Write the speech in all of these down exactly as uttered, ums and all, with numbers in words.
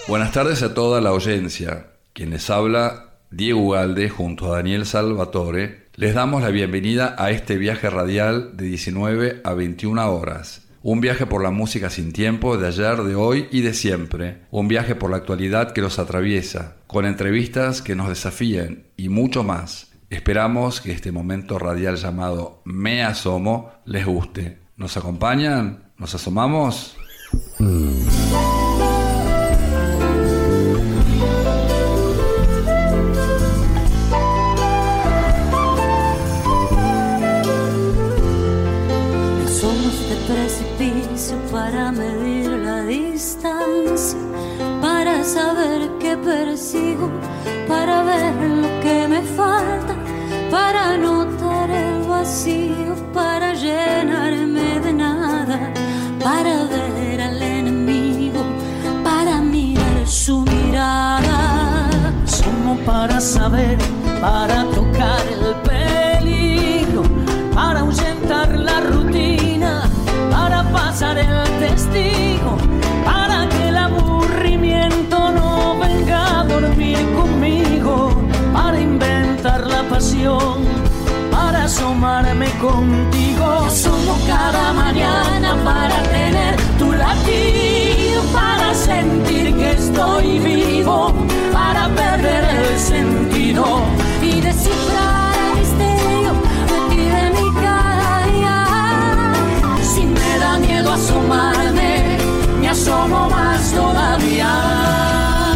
Buenas tardes a toda la audiencia. Quien les habla, Diego Ugalde, junto a Daniel Salvatore, les damos la bienvenida a este viaje radial de diecinueve a veintiuna horas. Un viaje por la música sin tiempo de ayer, de hoy y de siempre. Un viaje por la actualidad que los atraviesa, con entrevistas que nos desafíen y mucho más. Esperamos que este momento radial llamado Me Asomo les guste. ¿Nos acompañan? ¿Nos asomamos? Mm. Precipicio para medir la distancia, para saber qué persigo, para ver lo que me falta, para notar el vacío, para llenarme de nada, para ver al enemigo, para mirar su mirada. Somos para saber, para tocar el peligro, para ahuyentar la rutina, para pasar el testigo, para que el aburrimiento no venga a dormir conmigo, para inventar la pasión, para asomarme contigo. Somos cada mañana para tener tu latido, para sentir que estoy vivo, para perder el sentido y descifrar el misterio de ti, de mi cada día. Si me da miedo asomarme, me asomo más todavía.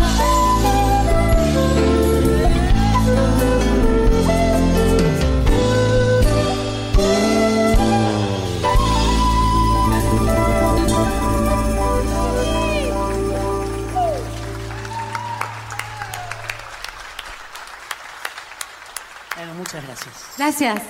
Bueno, muchas gracias. Gracias.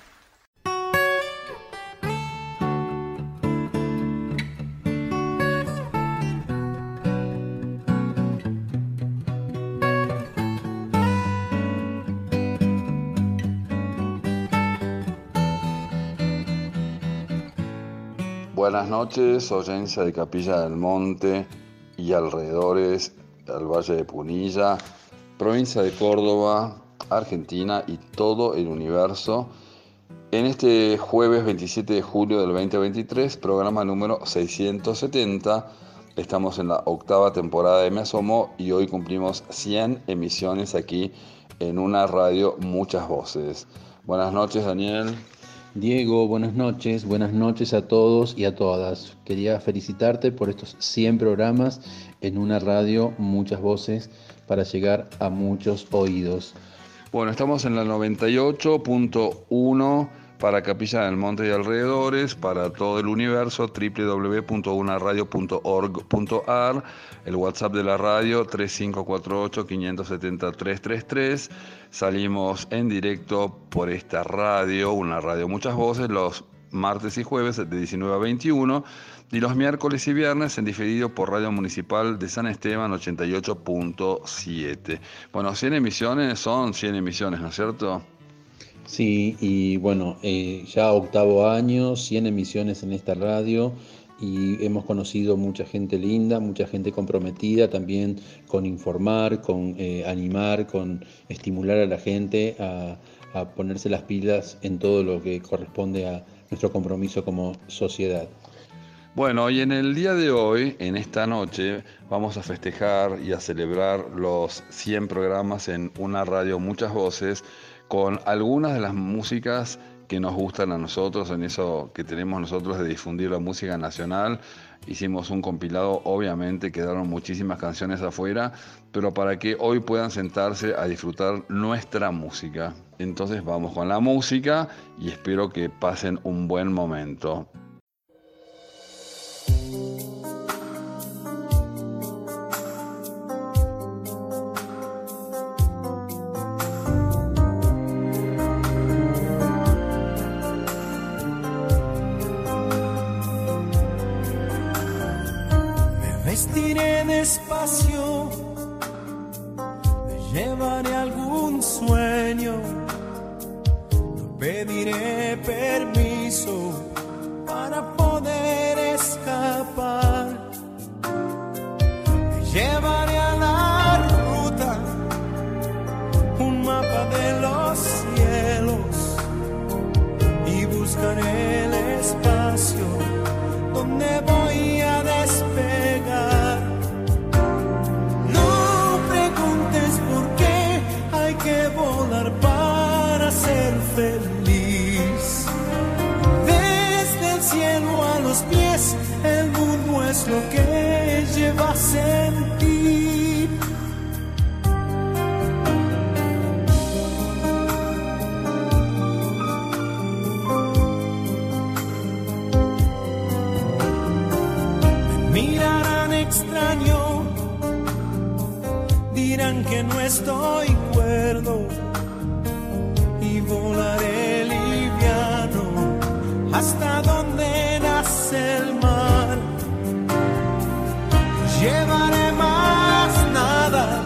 Buenas noches, audiencia de Capilla del Monte y alrededores del Valle de Punilla, provincia de Córdoba, Argentina y todo el universo. En este jueves veintisiete de julio del veinte veintitrés, programa número seiscientos setenta, estamos en la octava temporada de Me Asomo y hoy cumplimos cien emisiones aquí en una radio Muchas Voces. Buenas noches, Daniel. Diego, buenas noches, buenas noches a todos y a todas. Quería felicitarte por estos cien programas en una radio Muchas Voces para llegar a muchos oídos. Bueno, estamos en la noventa y ocho punto uno para Capilla del Monte y alrededores, para todo el universo, doble u doble u doble u punto una radio punto org punto a r, el WhatsApp de la radio tres cinco cuatro ocho, cinco siete cero, tres tres tres. Salimos en directo por esta radio, una radio Muchas Voces, los martes y jueves de diecinueve a veintiuno y los miércoles y viernes en diferido por Radio Municipal de San Esteban ochenta y ocho punto siete. Bueno, cien emisiones son cien emisiones, ¿no es cierto? Sí, y bueno, eh, ya octavo año, cien emisiones en esta radio y hemos conocido mucha gente linda, mucha gente comprometida también con informar, con eh, animar, con estimular a la gente a, a ponerse las pilas en todo lo que corresponde a nuestro compromiso como sociedad. Bueno, y en el día de hoy, en esta noche, vamos a festejar y a celebrar los cien programas en una radio Muchas Voces con algunas de las músicas que nos gustan a nosotros, en eso que tenemos nosotros de difundir la música nacional. Hicimos un compilado, obviamente quedaron muchísimas canciones afuera, pero para que hoy puedan sentarse a disfrutar nuestra música. Entonces vamos con la música y espero que pasen un buen momento. Vestiré despacio, me llevaré algún sueño, no pediré permiso para poder escapar, me llevaré feliz. Desde el cielo a los pies, el mundo es lo que lleva a sentir. Me mirarán extraño, dirán que no estoy cuerdo y volaré liviano hasta donde nace el mar. Llevaré más nada,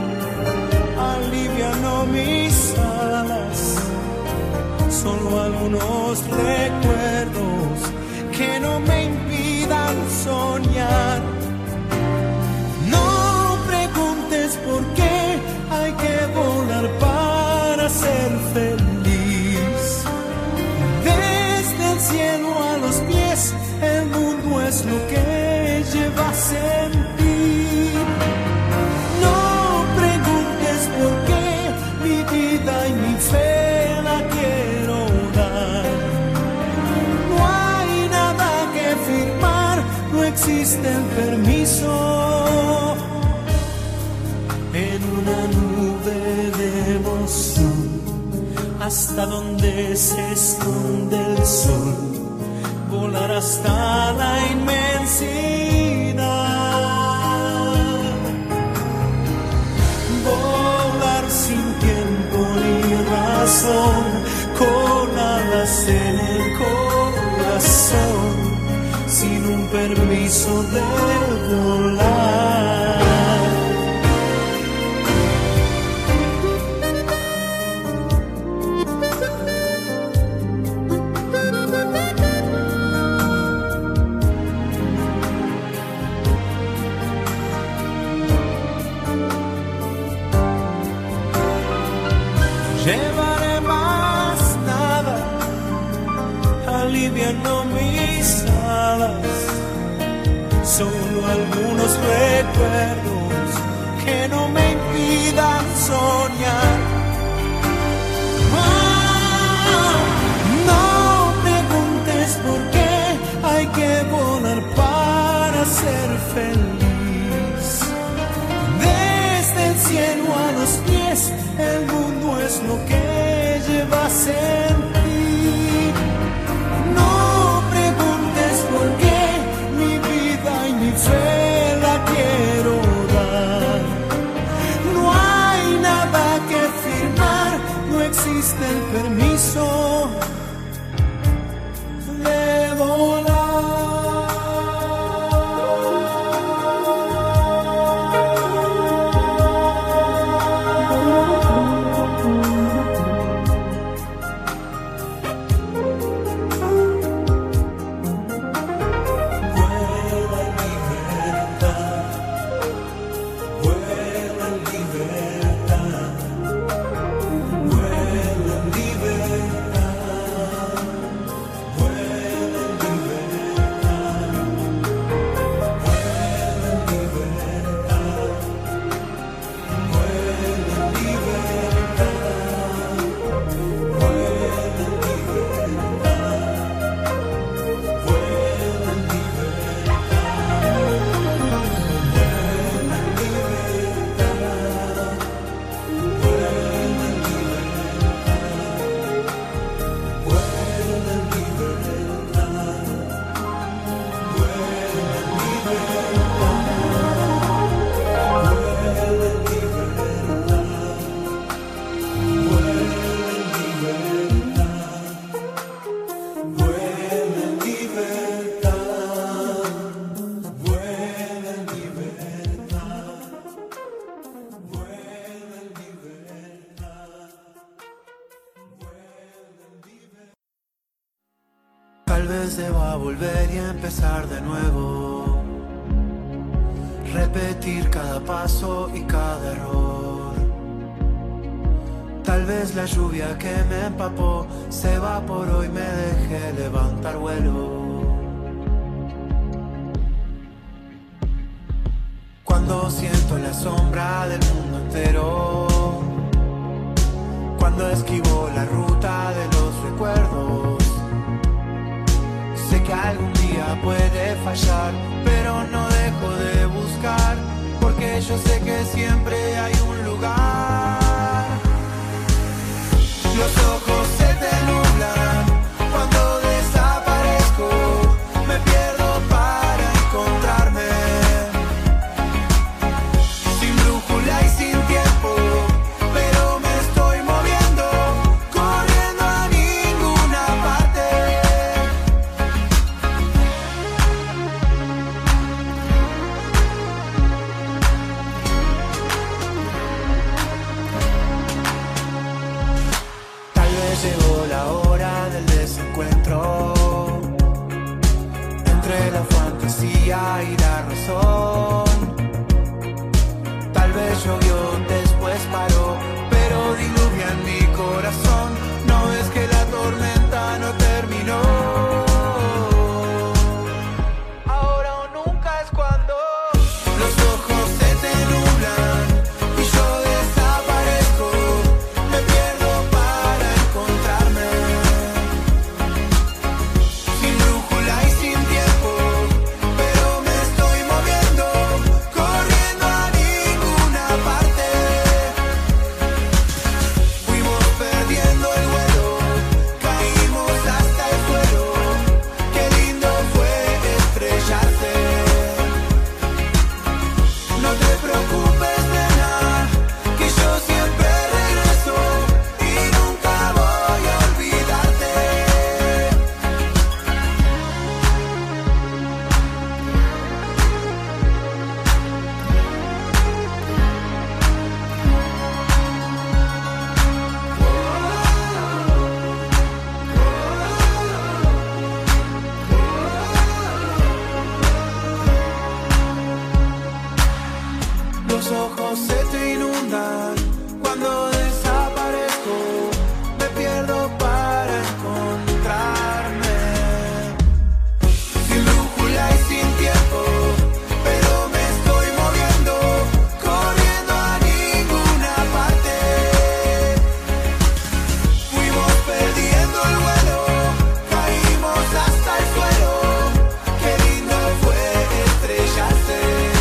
aliviano mis alas, solo algunos recuerdos que no me impidan soñar. No preguntes por qué hay que volar para ser feliz. Desde el cielo a los pies, el mundo es lo que lleva a sentir. No preguntes por qué, mi vida y mi fe la quiero dar. No hay nada que firmar, no existe el permiso. En una nube de emoción, hasta donde se esconde el sol, volar hasta la inmensidad. Volar sin tiempo ni razón, con alas en el corazón, sin un permiso de volar. Llevaré más nada, aliviando mis alas, solo algunos recuerdos que no me impidan soñar. Oh, no preguntes por qué hay que volar para ser feliz. Desde el cielo a los pies, el mundo es lo que lleva a sentir. No preguntes por qué, mi vida y mi fe la quiero dar. No hay nada que firmar, no existe el permiso de volar. Tal vez deba volver y empezar de nuevo, repetir cada paso y cada error. Tal vez la lluvia que me empapó se evaporó y me dejé levantar vuelo. Cuando siento la sombra del mundo entero, cuando esquivo la ruta del fallar, pero no dejo de buscar, porque yo sé que siempre hay un lugar. Los ojos se te nublan cuando desaparezco, me pierdo para encontrarme, sin brújula y sin tiempo, pero me estoy moviendo, corriendo a ninguna parte. Tal vez llegó la hora del desencuentro entre la fantasía y la razón. Tal vez llovió, después paró, pero diluvia en mi corazón. No ves que la tormenta no terminó. Ahora o nunca es cuando los ojos se te nublan y yo desaparezco, me pierdo para encontrarme, sin brújula y sin tiempo, pero me estoy moviendo, corriendo a ninguna parte. Fuimos perdiendo el vuelo, caímos hasta el suelo, qué lindo fue estrellarse. No te preocupes, nena, que yo siempre regreso y nunca voy a olvidarte. Los ojos se te inundan cuando desaparezco, me pierdo para encontrarme, sin brújula y sin tiempo, pero me estoy moviendo, corriendo a ninguna parte. Fuimos perdiendo el vuelo, caímos hasta el suelo, qué lindo fue estrellarse.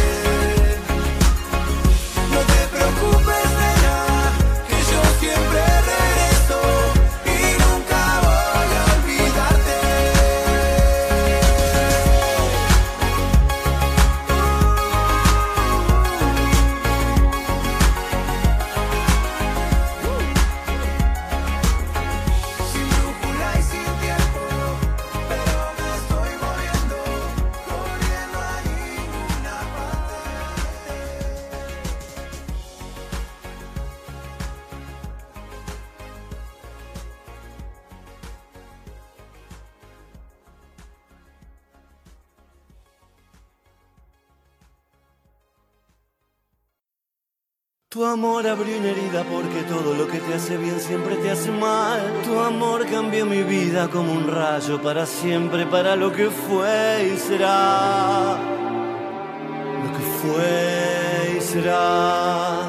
No te preocupes, nena, que yo siempre regreso y nunca voy a olvidarte. Sin brújula y sin tiempo, pero me estoy moviendo, corriendo a ninguna parte. Tu amor abrió una herida porque todo lo que te hace bien siempre te hace mal. Tu amor cambió mi vida como un rayo para siempre, para lo que fue y será. Lo que fue y será.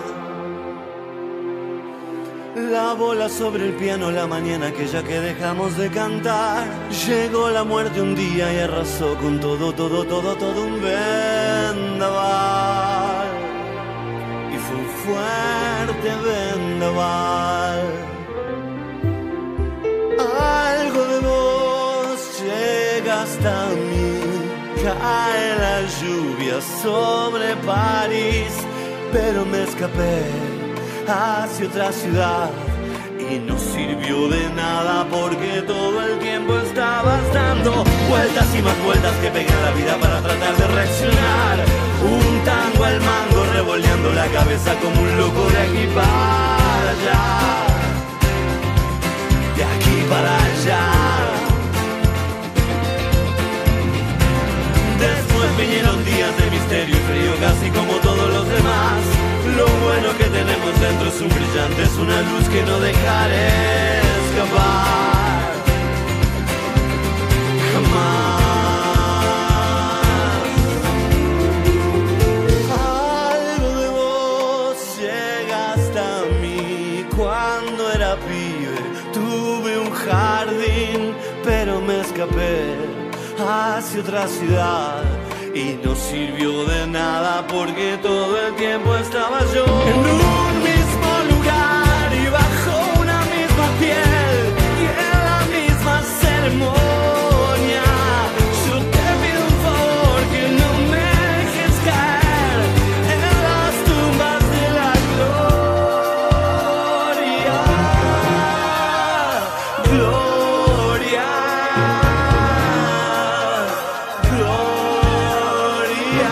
La bola sobre el piano la mañana aquella que dejamos de cantar. Llegó la muerte un día y arrasó con todo, todo, todo, todo un vendaval. Y fue un fuerte vendaval. Algo de vos llega hasta mí. Cae la lluvia sobre París, pero me escapé hacia otra ciudad y no sirvió de nada porque todo el tiempo estabas dando vueltas y más vueltas que pegué en la vida para tratar de reaccionar. Un tango al mango revoleando la cabeza como un loco de aquí para allá, de aquí para allá. Después vinieron días de misterio y frío casi como todos los demás. Lo bueno que tenemos dentro es un brillante, es una luz que no dejaré escapar jamás. Algo de vos llega hasta mí. Cuando era pibe tuve un jardín, pero me escapé hacia otra ciudad y no sirvió de nada porque todo el tiempo estaba yo en un mismo lugar y bajo una misma piel y en la misma ceremonia. Yo te pido un favor, que no me dejes caer en las tumbas de la gloria. Gloria, gloria,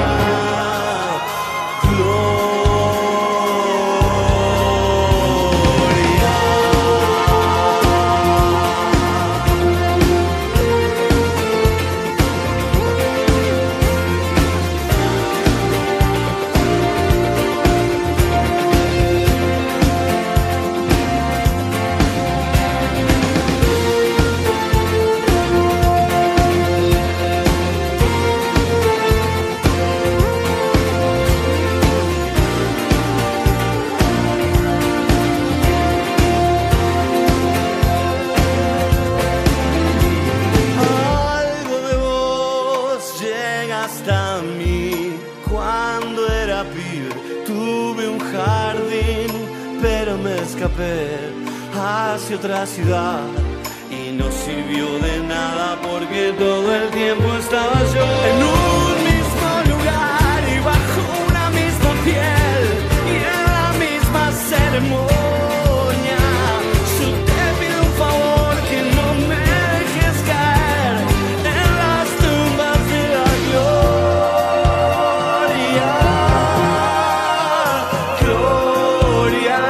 algo de vos llega hasta mí. Cuando era pibe tuve un jardín, pero me escapé hacia otra ciudad y no sirvió de nada porque todo el tiempo estaba yo en un mismo lugar y bajo una misma piel y en la misma ceremonia. Yo te pido un favor, que no me dejes caer en las tumbas de la gloria. Gloria,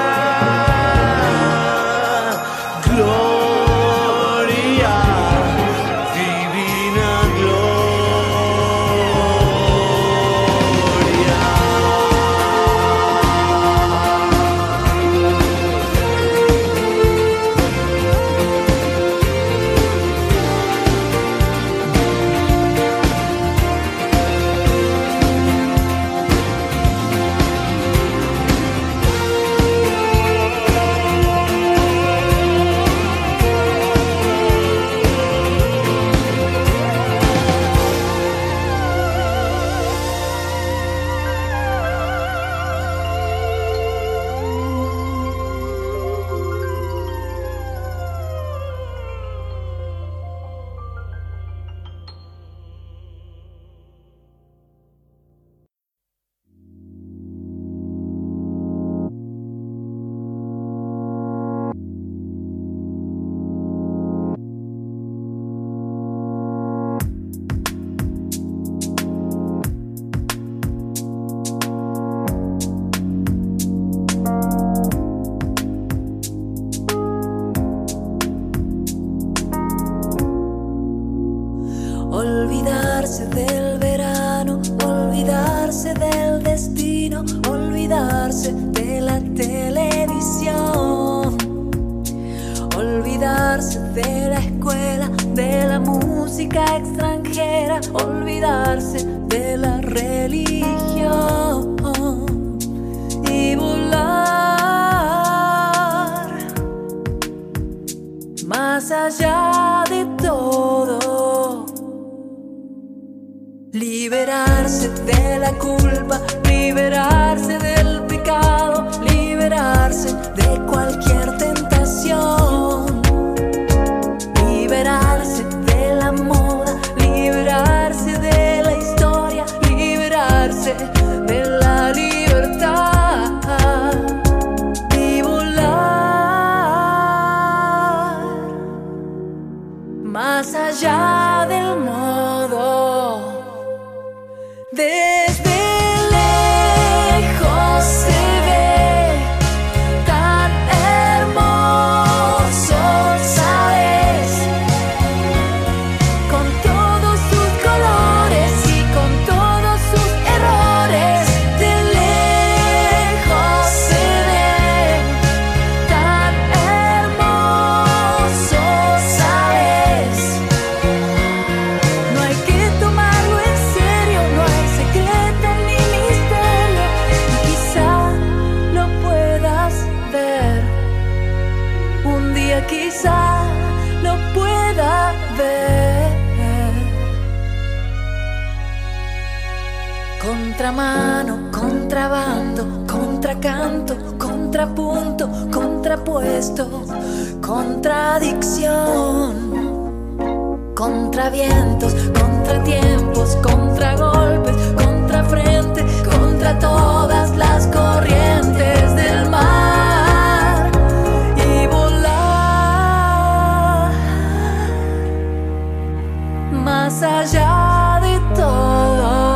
gloria, divina gloria. Olvidarse del verano, olvidarse del destino, olvidarse de la televisión, olvidarse de la escuela, de la música extranjera, olvidarse de la religión y volar más allá de todo. Liberarse de la culpa, liberarse del pecado, liberarse de cualquier tentación, liberarse de la moda, liberarse de la historia, liberarse de la libertad y volar más allá del modo. Desde lejos contramano, contrabando, contracanto, contrapunto, contrapuesto, contradicción, contravientos, contratiempos, contragolpes, contrafrente, contra todas las corrientes del mar y volar más allá de todo.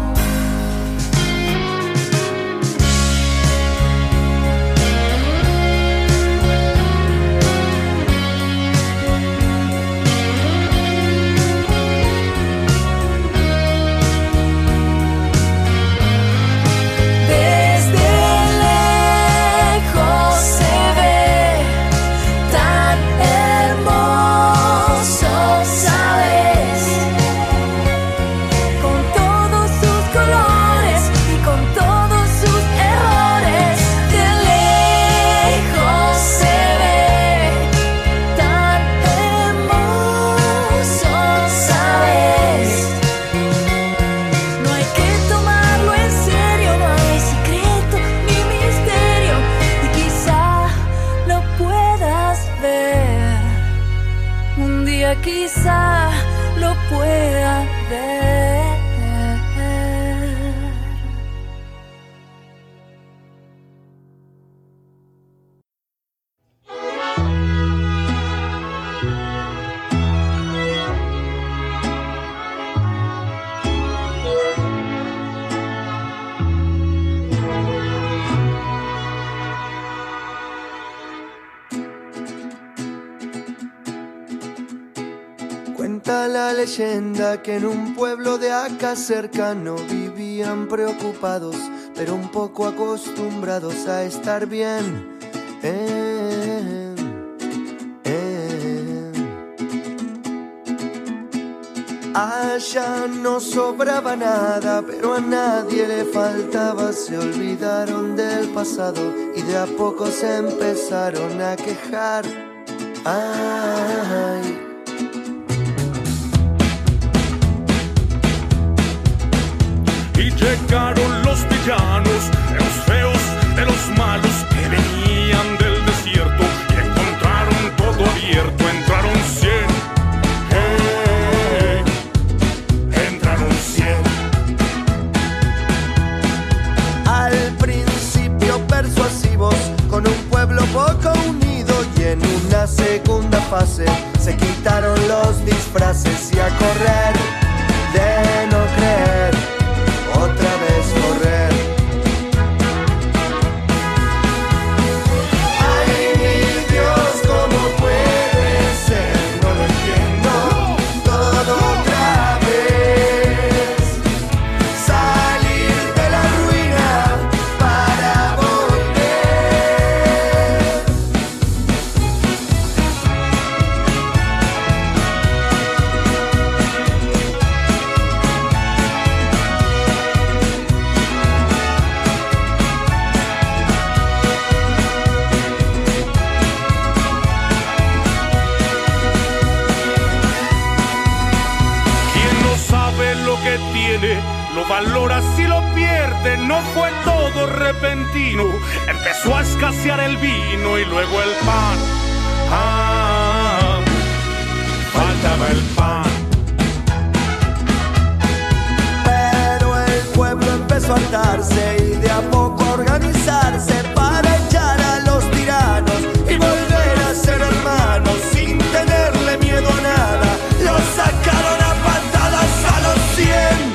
Quizá lo pueda ver. Cuenta la leyenda que en un pueblo de acá cercano vivían preocupados, pero un poco acostumbrados a estar bien. Eh, eh. Allá no sobraba nada, pero a nadie le faltaba. Se olvidaron del pasado y de a poco se empezaron a quejar. Ay. Llegaron los villanos, de los feos, de los malos que venían del desierto y encontraron todo abierto. Entraron cien, hey, entraron cien. Al principio persuasivos, con un pueblo poco unido, y en una segunda fase se quitaron los disfraces y a correr de no creer. Otra vez correr. Ay, mi Dios, ¿cómo puede ser? No lo entiendo. Todo otra vez. Salir de la ruina para volver. Lo valora si lo pierde, no fue todo repentino. Empezó a escasear el vino y luego el pan. Ah, faltaba el pan. Pero el pueblo empezó a hartarse y de a poco a organizarse para echar a los tiranos y volver a ser hermanos sin tenerle miedo a nada. Los sacaron a patadas a los cien.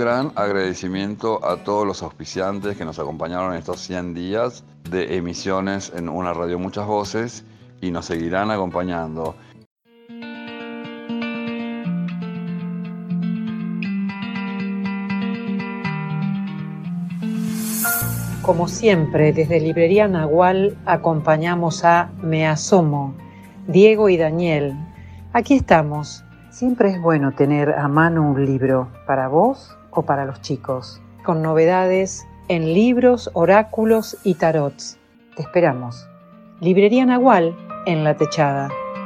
gran agradecimiento a todos los auspiciantes que nos acompañaron en estos cien días de emisiones en Una Radio Muchas Voces y nos seguirán acompañando. Como siempre, desde Librería Nahual acompañamos a Me Asomo, Diego y Daniel. Aquí estamos. Siempre es bueno tener a mano un libro, para vos o para los chicos, con novedades en libros, oráculos y tarots. Te esperamos. Librería Nahual, en La Techada.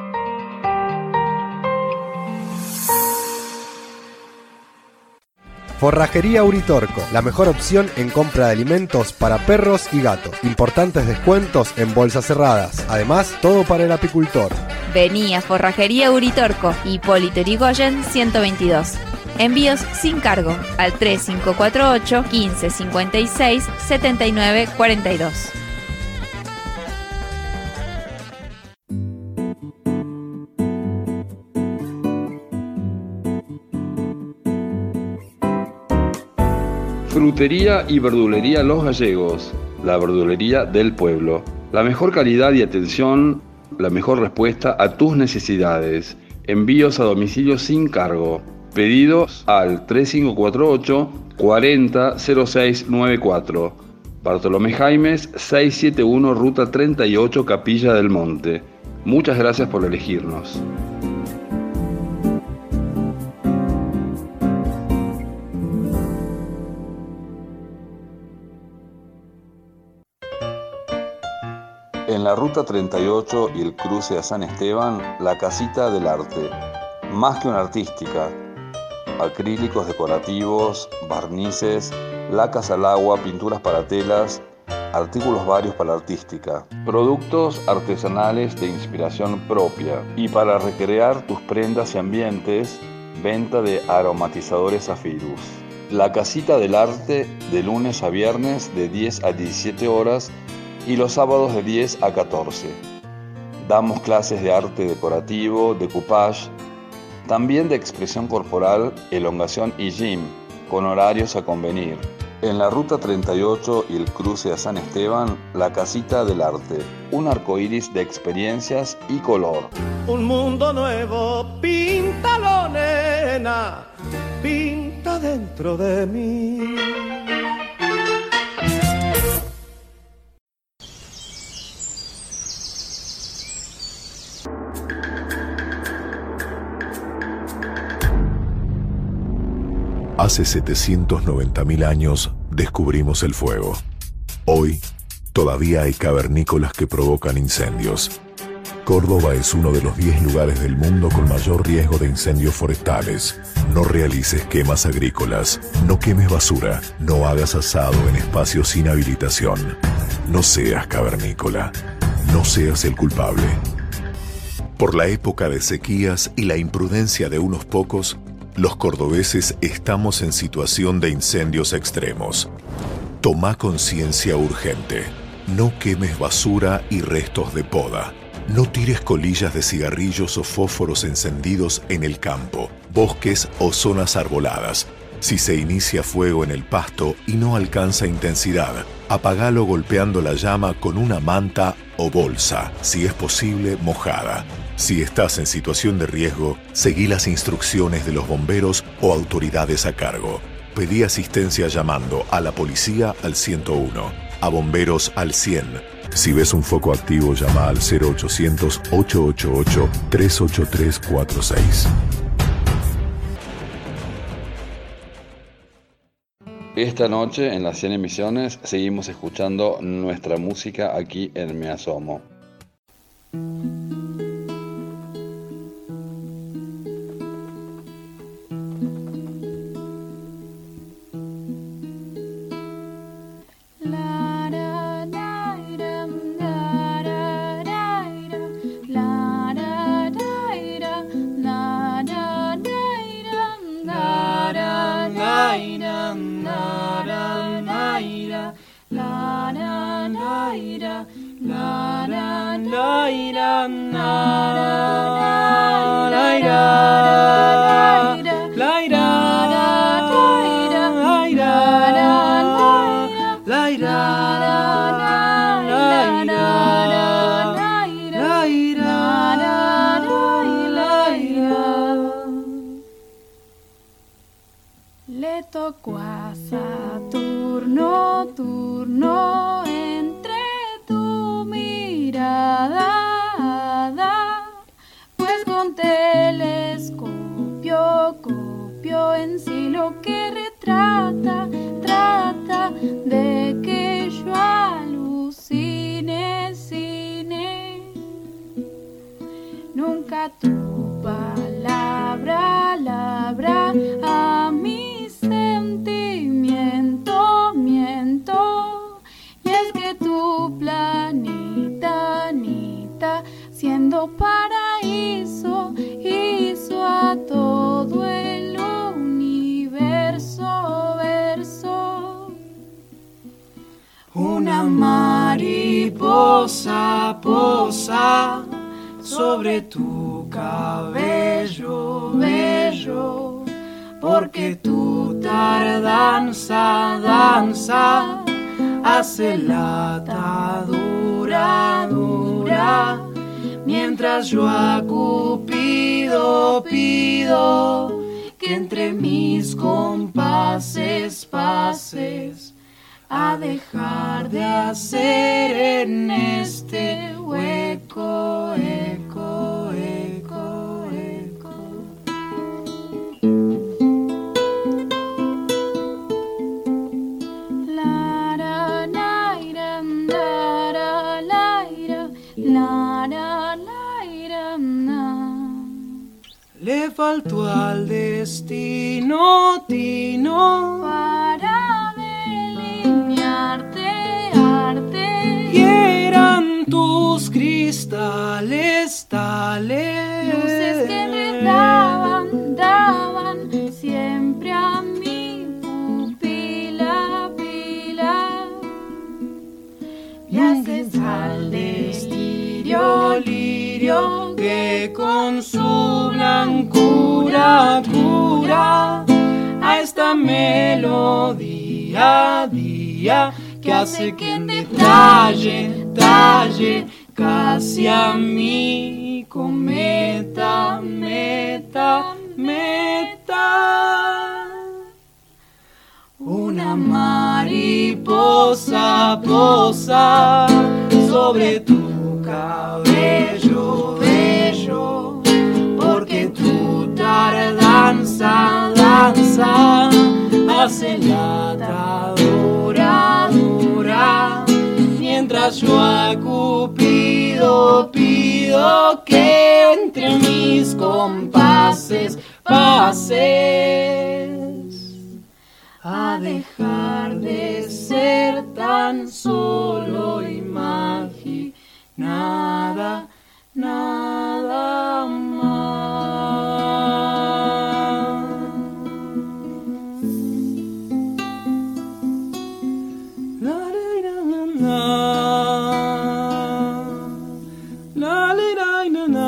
Forrajería Uritorco, la mejor opción en compra de alimentos para perros y gatos. Importantes descuentos en bolsas cerradas. Además, todo para el apicultor. Vení a Forrajería Uritorco, Hipólito Yrigoyen ciento veintidós. Envíos sin cargo al tres cinco cuatro ocho, quince cincuenta y seis, setenta y nueve cuarenta y dos. Frutería y verdulería Los Gallegos, la verdulería del pueblo. La mejor calidad y atención, la mejor respuesta a tus necesidades. Envíos a domicilio sin cargo. Pedidos al tres cinco cuatro ocho, cuarenta, cero seis noventa y cuatro. Bartolomé Jaimes, seiscientos setenta y uno, Ruta treinta y ocho, Capilla del Monte. Muchas gracias por elegirnos. En la Ruta treinta y ocho y el cruce a San Esteban, la Casita del Arte. Más que una artística. Acrílicos decorativos, barnices, lacas al agua, pinturas para telas, artículos varios para la artística. Productos artesanales de inspiración propia. Y para recrear tus prendas y ambientes, venta de aromatizadores Zafirus. La Casita del Arte, de lunes a viernes de diez a diecisiete horas, y los sábados de diez a catorce. Damos clases de arte decorativo, decoupage, también de expresión corporal, elongación y gym, con horarios a convenir. En la Ruta treinta y ocho y el cruce a San Esteban, la Casita del Arte, un arcoíris de experiencias y color. Un mundo nuevo, píntalo, nena, pinta dentro de mí. Hace setecientos noventa mil años descubrimos el fuego. Hoy, todavía hay cavernícolas que provocan incendios. Córdoba es uno de los diez lugares del mundo con mayor riesgo de incendios forestales. No realices quemas agrícolas, no quemes basura, no hagas asado en espacios sin habilitación. No seas cavernícola, no seas el culpable. Por la época de sequías y la imprudencia de unos pocos, los cordobeses estamos en situación de incendios extremos. Toma conciencia urgente. No quemes basura y restos de poda. No tires colillas de cigarrillos o fósforos encendidos en el campo, bosques o zonas arboladas. Si se inicia fuego en el pasto y no alcanza intensidad, apagalo golpeando la llama con una manta o bolsa, si es posible mojada. Si estás en situación de riesgo, seguí las instrucciones de los bomberos o autoridades a cargo. Pedí asistencia llamando a la policía al ciento uno, a bomberos al cien. Si ves un foco activo, llama al cero ochocientos, ochocientos ochenta y ocho, tres ocho tres cuatro seis. Esta noche en las cien emisiones seguimos escuchando nuestra música aquí en Me Asomo. Le tocó a Saturno, turno entre tu mirada, pues con telescopio copio en sí lo que retrata, trata de que yo alucine, cine. Nunca tu palabra labra a mi sentimiento, miento. Y es que tu planeta, Anita, siendo paraíso, hizo a todo el universo verso. Una mariposa posa sobre tu cabello bello, porque tu tardanza danza hace la atadura dura, mientras yo a Cupido pido que entre mis compases pases a dejar de hacer en este hueco, eco, eco, eco. La ra la ira, la ra la ira, la ra la ira, na. Le faltó al destino, Tino, para delinearte arte, y eran tus cristales tales, luces que enredaban, daban siempre a mi pupila, pila. Viajes al delirio, lirio, que con su blancura cura a esta melodía día que hace que en detalle talle casi a mi cometa, meta, meta. Una mariposa posa sobre tu cabello bello, porque tu tardanza danza hace la atadura dura, mientras yo a Cupido pido que entre mis compases pases a dejar de ser tan solo imaginada, nada más. La, la, la, la, la, la, la, la, la.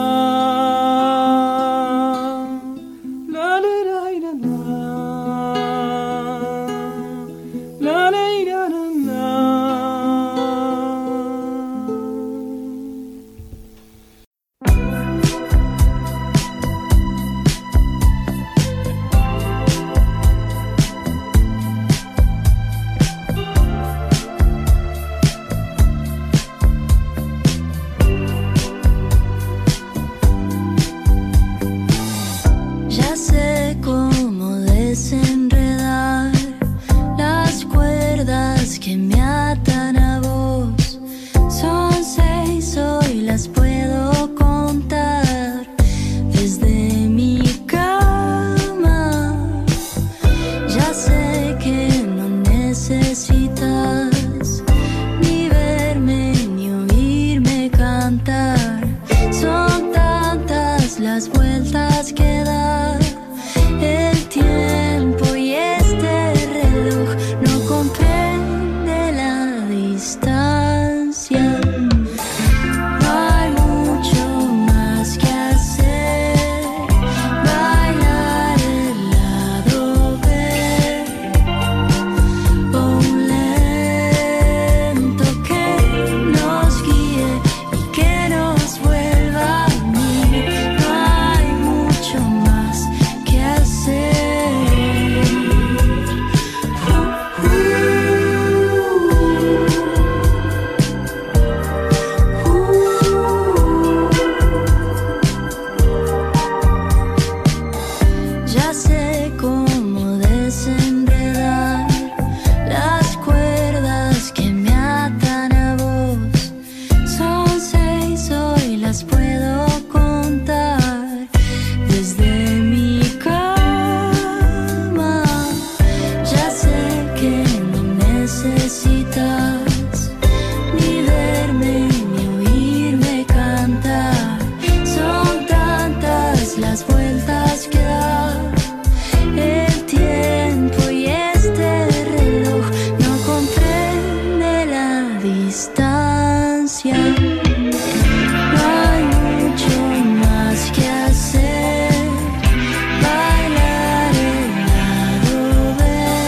distancia. No hay mucho más que hacer. Bailar el lado B,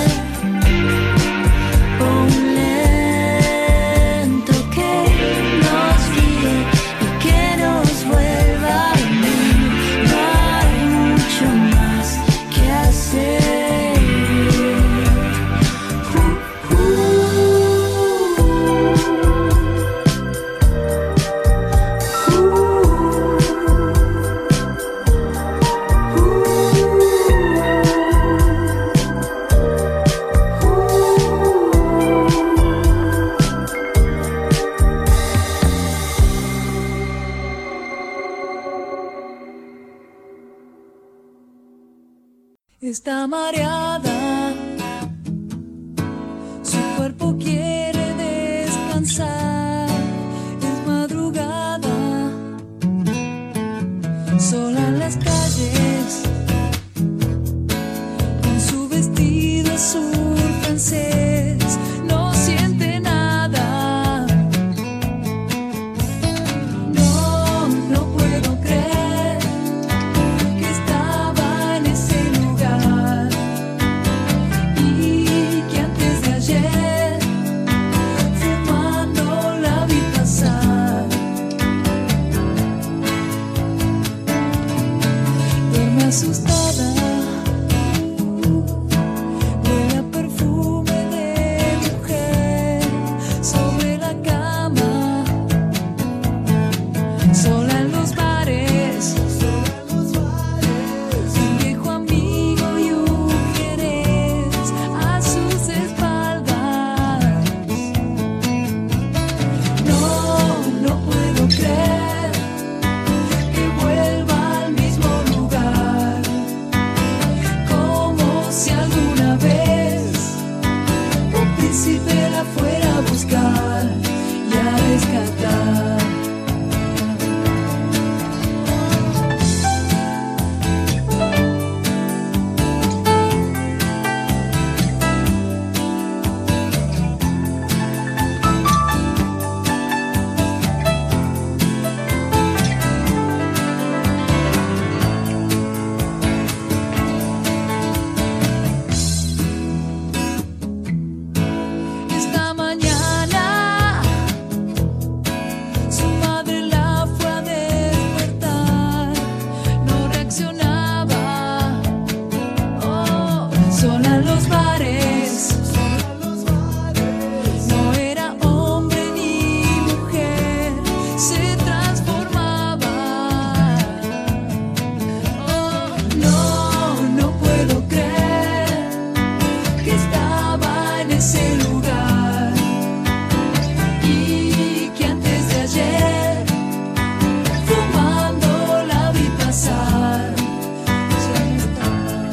un lento que nos guíe y que nos vuelva a unir. No hay mucho más que hacer. Está mareada, su cuerpo quiere descansar. Es madrugada, sola en las calles, con su vestido azul francés. No siente nada. No, no puedo creer que estaba en ese lugar y que antes de ayer fumando la vi pasar. Duerme asustada, huele a perfume de mujer sobre la cama, sola en los bares, un viejo amigo y un jerez a sus espaldas. No, no puedo creer que vuelva al mismo lugar, como si alguna vez un príncipe la fuera a buscar y a rescatar. Esta mañana su madre la fue a despertar, no reaccionaba. Oh, sola en los bares, no era hombre ni mujer, se transformaba. Oh, no, no puedo creer que estaba en ese lugar y que antes de ayer fumando la vi pasar. Ya no está.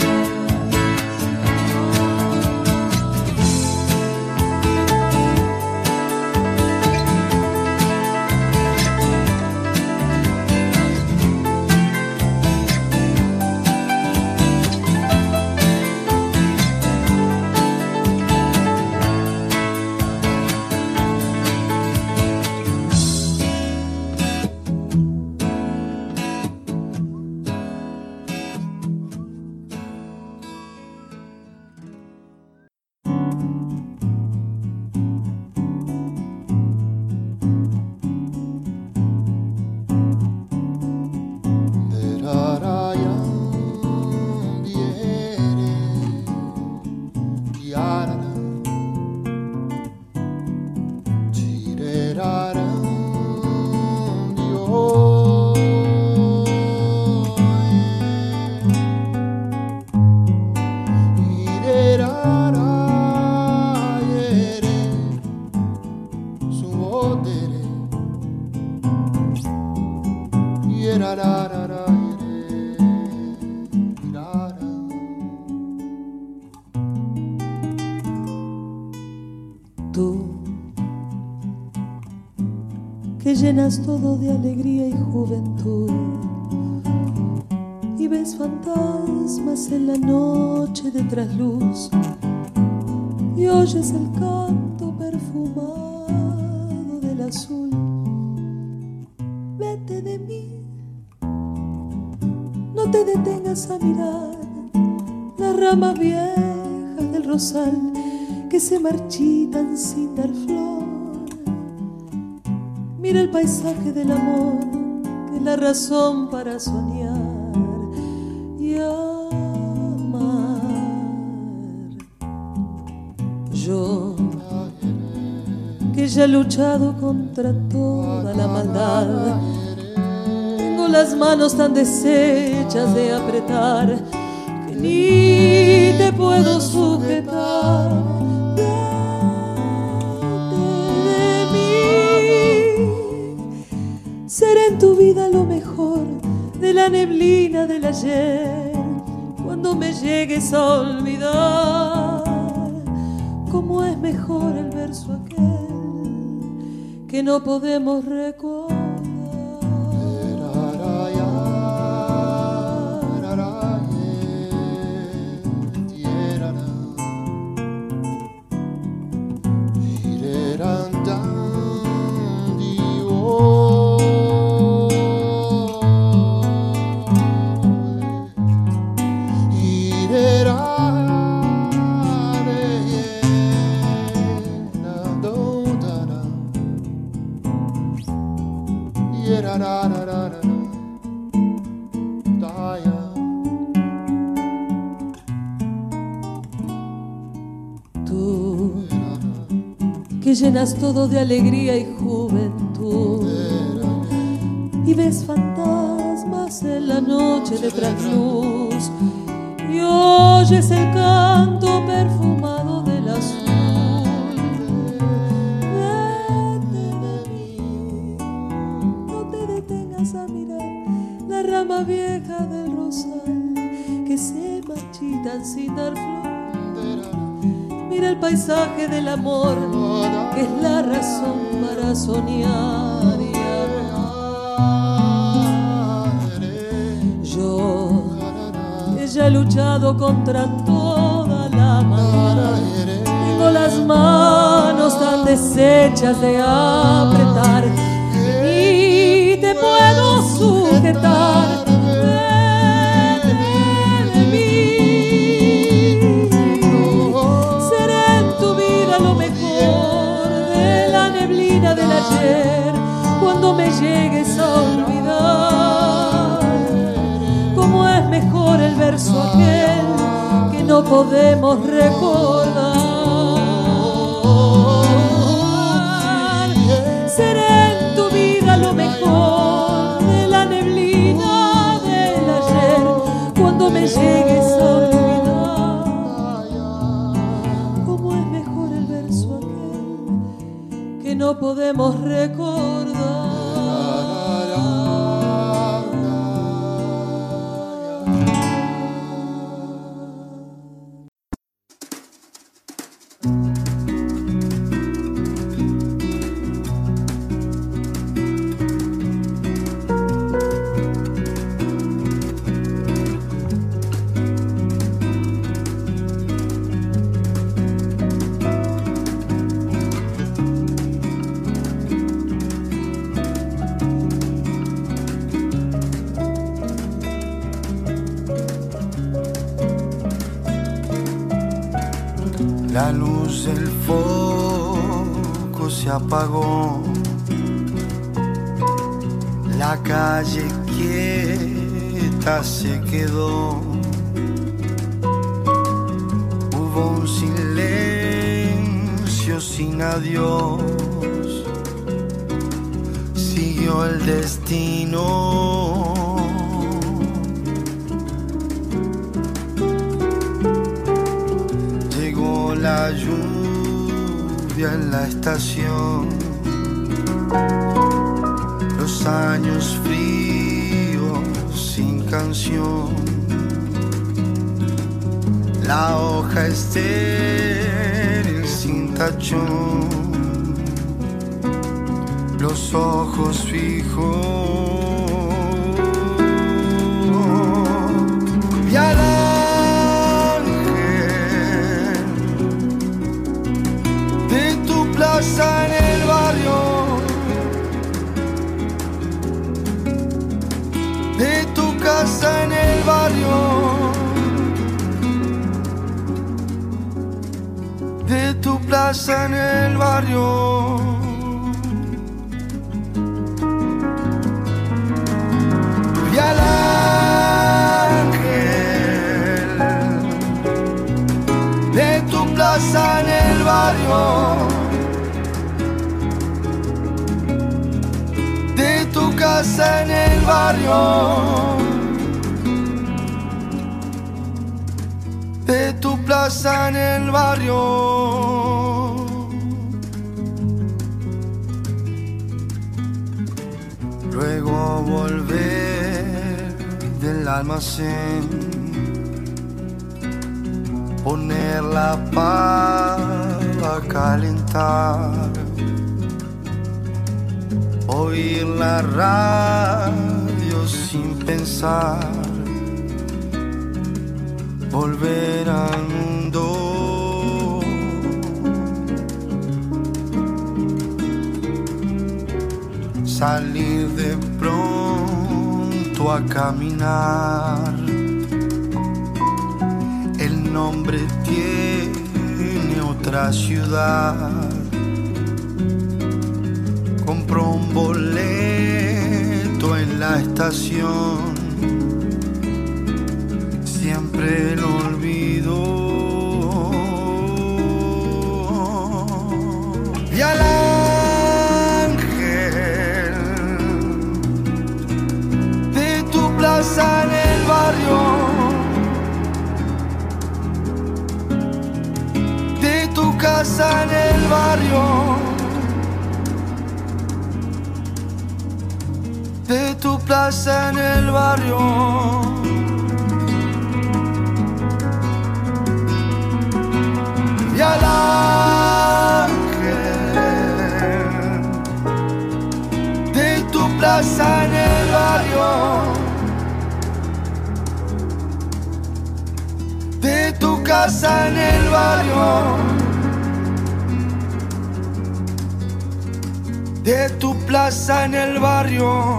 Tú, que llenas todo de alegría y juventud, y ves fantasmas en la noche de trasluz, y oyes el canto perfumado azul. Vete de mí, no te detengas a mirar la rama vieja del rosal que se marchitan sin dar flor. Mira el paisaje del amor, que es la razón para soñar y amar. Yo, que ya he luchado contra toda la maldad, tengo las manos tan deshechas de apretar que ni te puedo sujetar. Seré en tu vida lo mejor de la neblina del ayer, cuando me llegues a olvidar cómo es mejor el verso aquel que no podemos recordar. Que llenas todo de alegría y juventud y ves fantasmas en la noche de trasluz y oyes el canto perfumado del azul. Vete de mí, no te detengas a mirar la rama vieja del rosal que se marchitan sin dar flor. Mira el paisaje del amor, que es la razón para soñar y amar. Yo, que ya he luchado contra toda la maldad, tengo las manos tan deshechas de apretar y te puedo sujetar. Del ayer, cuando me llegues a olvidar cómo es mejor el verso aquel que no podemos recordar. Seré en tu vida lo mejor de la neblina del ayer, cuando me llegues a olvidar cómo es mejor el verso aquel que no podemos recordar. La luz del foco se apagó, la calle quieta se quedó, hubo un silencio sin adiós, siguió el destino. La lluvia en la estación, los años fríos sin canción, la hoja estéril sin tachón, los ojos fijos y al plaza en el barrio plaza en el barrio, de tu plaza en el barrio. Y al ángel de tu plaza en el barrio, de tu casa en el barrio, de tu plaza en el barrio. Luego volver del almacén, ponerla para calentar, oír la radio sin pensar, volver al mundo. Salir de pronto a caminar, el nombre tiene otra ciudad. Compró un boleto en la estación, siempre lo olvido. Y al ángel de tu plaza en el barrio, de tu casa en el barrio, de tu plaza en el barrio. Y al ángel de tu plaza en el barrio, de tu casa en el barrio, de tu plaza en el barrio.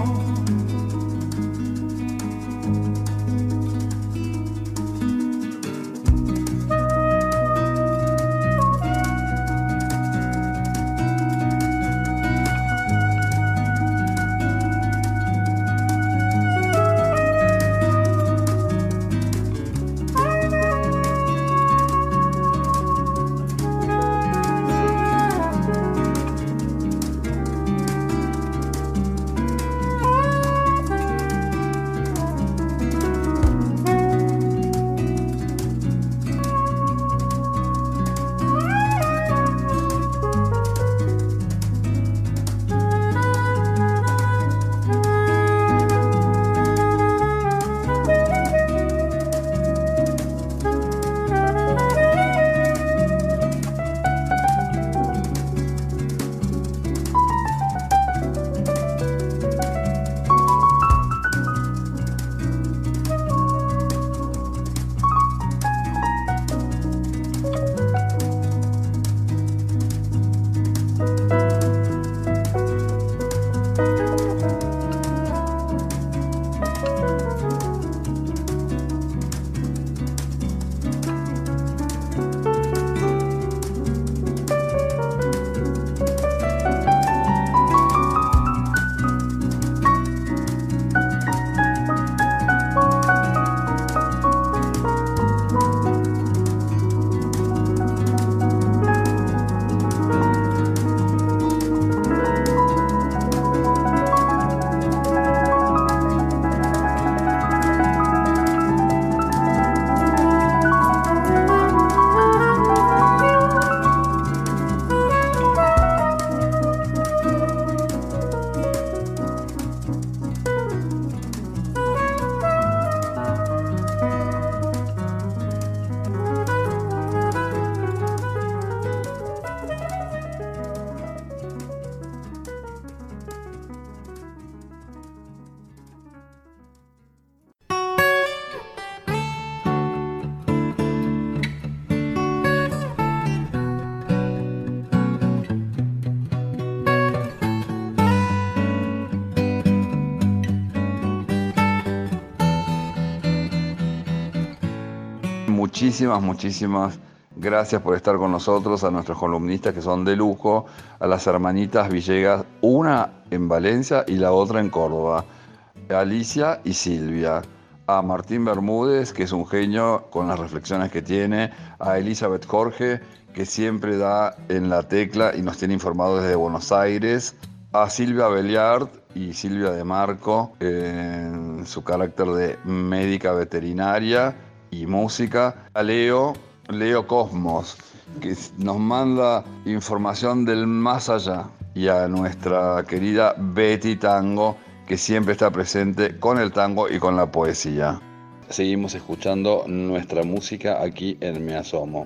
muchísimas, muchísimas gracias por estar con nosotros, a nuestros columnistas que son de lujo, a las hermanitas Villegas, una en Valencia y la otra en Córdoba, Alicia y Silvia, a Martín Bermúdez, que es un genio con las reflexiones que tiene, a Elizabeth Jorge, que siempre da en la tecla y nos tiene informados desde Buenos Aires, a Silvia Belliard y Silvia de Marco en su carácter de médica veterinaria y música, a Leo, Leo Cosmos, que nos manda información del más allá, y a nuestra querida Betty Tango, que siempre está presente con el tango y con la poesía. Seguimos escuchando nuestra música aquí en Me Asomo.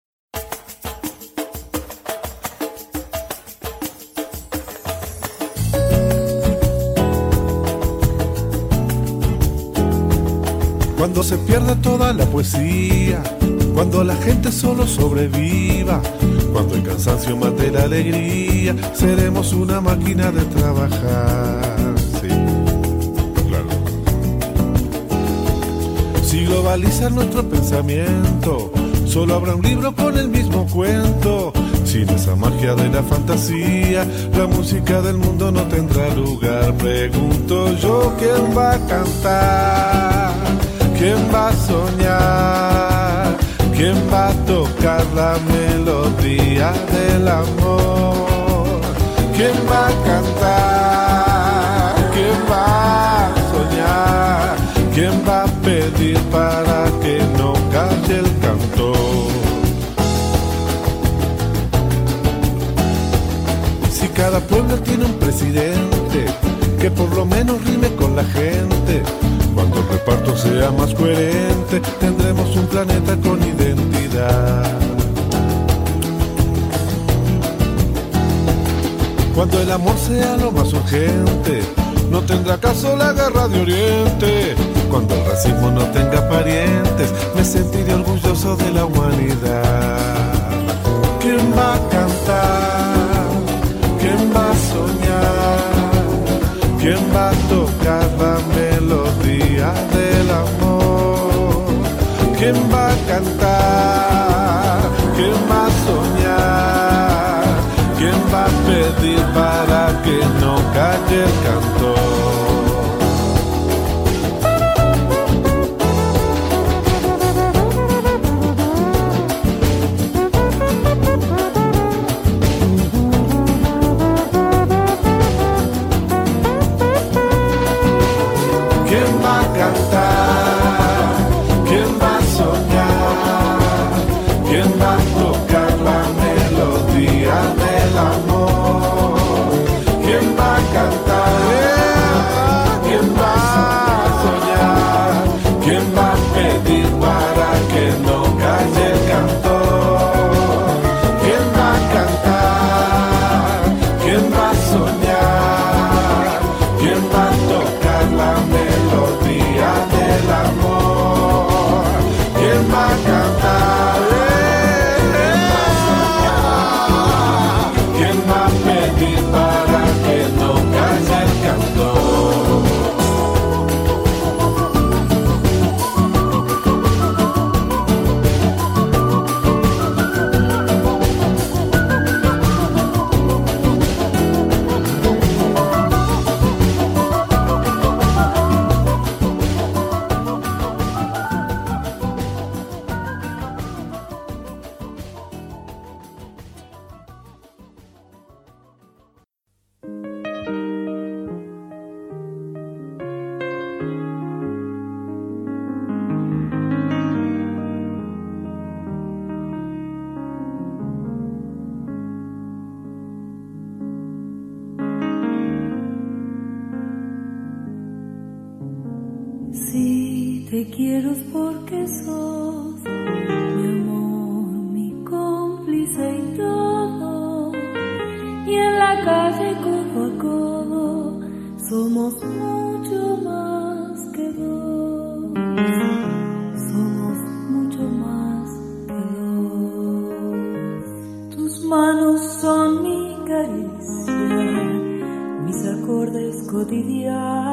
Cuando se pierda toda la poesía, cuando la gente solo sobreviva, cuando el cansancio mate la alegría, seremos una máquina de trabajar. Sí, claro. Si globalizan nuestro pensamiento, solo habrá un libro con el mismo cuento. Sin esa magia de la fantasía, la música del mundo no tendrá lugar. Pregunto yo, ¿quién va a cantar? ¿Quién va a soñar? ¿Quién va a tocar la melodía del amor? ¿Quién va a cantar? ¿Quién va a soñar? ¿Quién va a pedir para que no calle el cantor? Si cada pueblo tiene un presidente que por lo menos rime con la gente, cuando el reparto sea más coherente, tendremos un planeta con identidad. Cuando el amor sea lo más urgente, no tendrá caso la guerra de Oriente. Cuando el racismo no tenga parientes, me sentiré orgulloso de la humanidad. ¿Quién va a cantar? ¿Quién va a soñar? ¿Quién va a tocar la melodía del amor? ¿Quién va a cantar? ¿Quién va a soñar? ¿Quién va a pedir para que no calle el cantor? Si te quiero es porque sos mi amor, mi cómplice y todo. Y en la calle codo a codo somos mucho más que dos. Somos mucho más que dos. Tus manos son mi caricia, mis acordes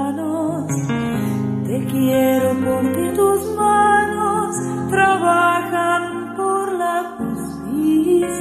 cotidianos. Te quiero porque tus manos trabajan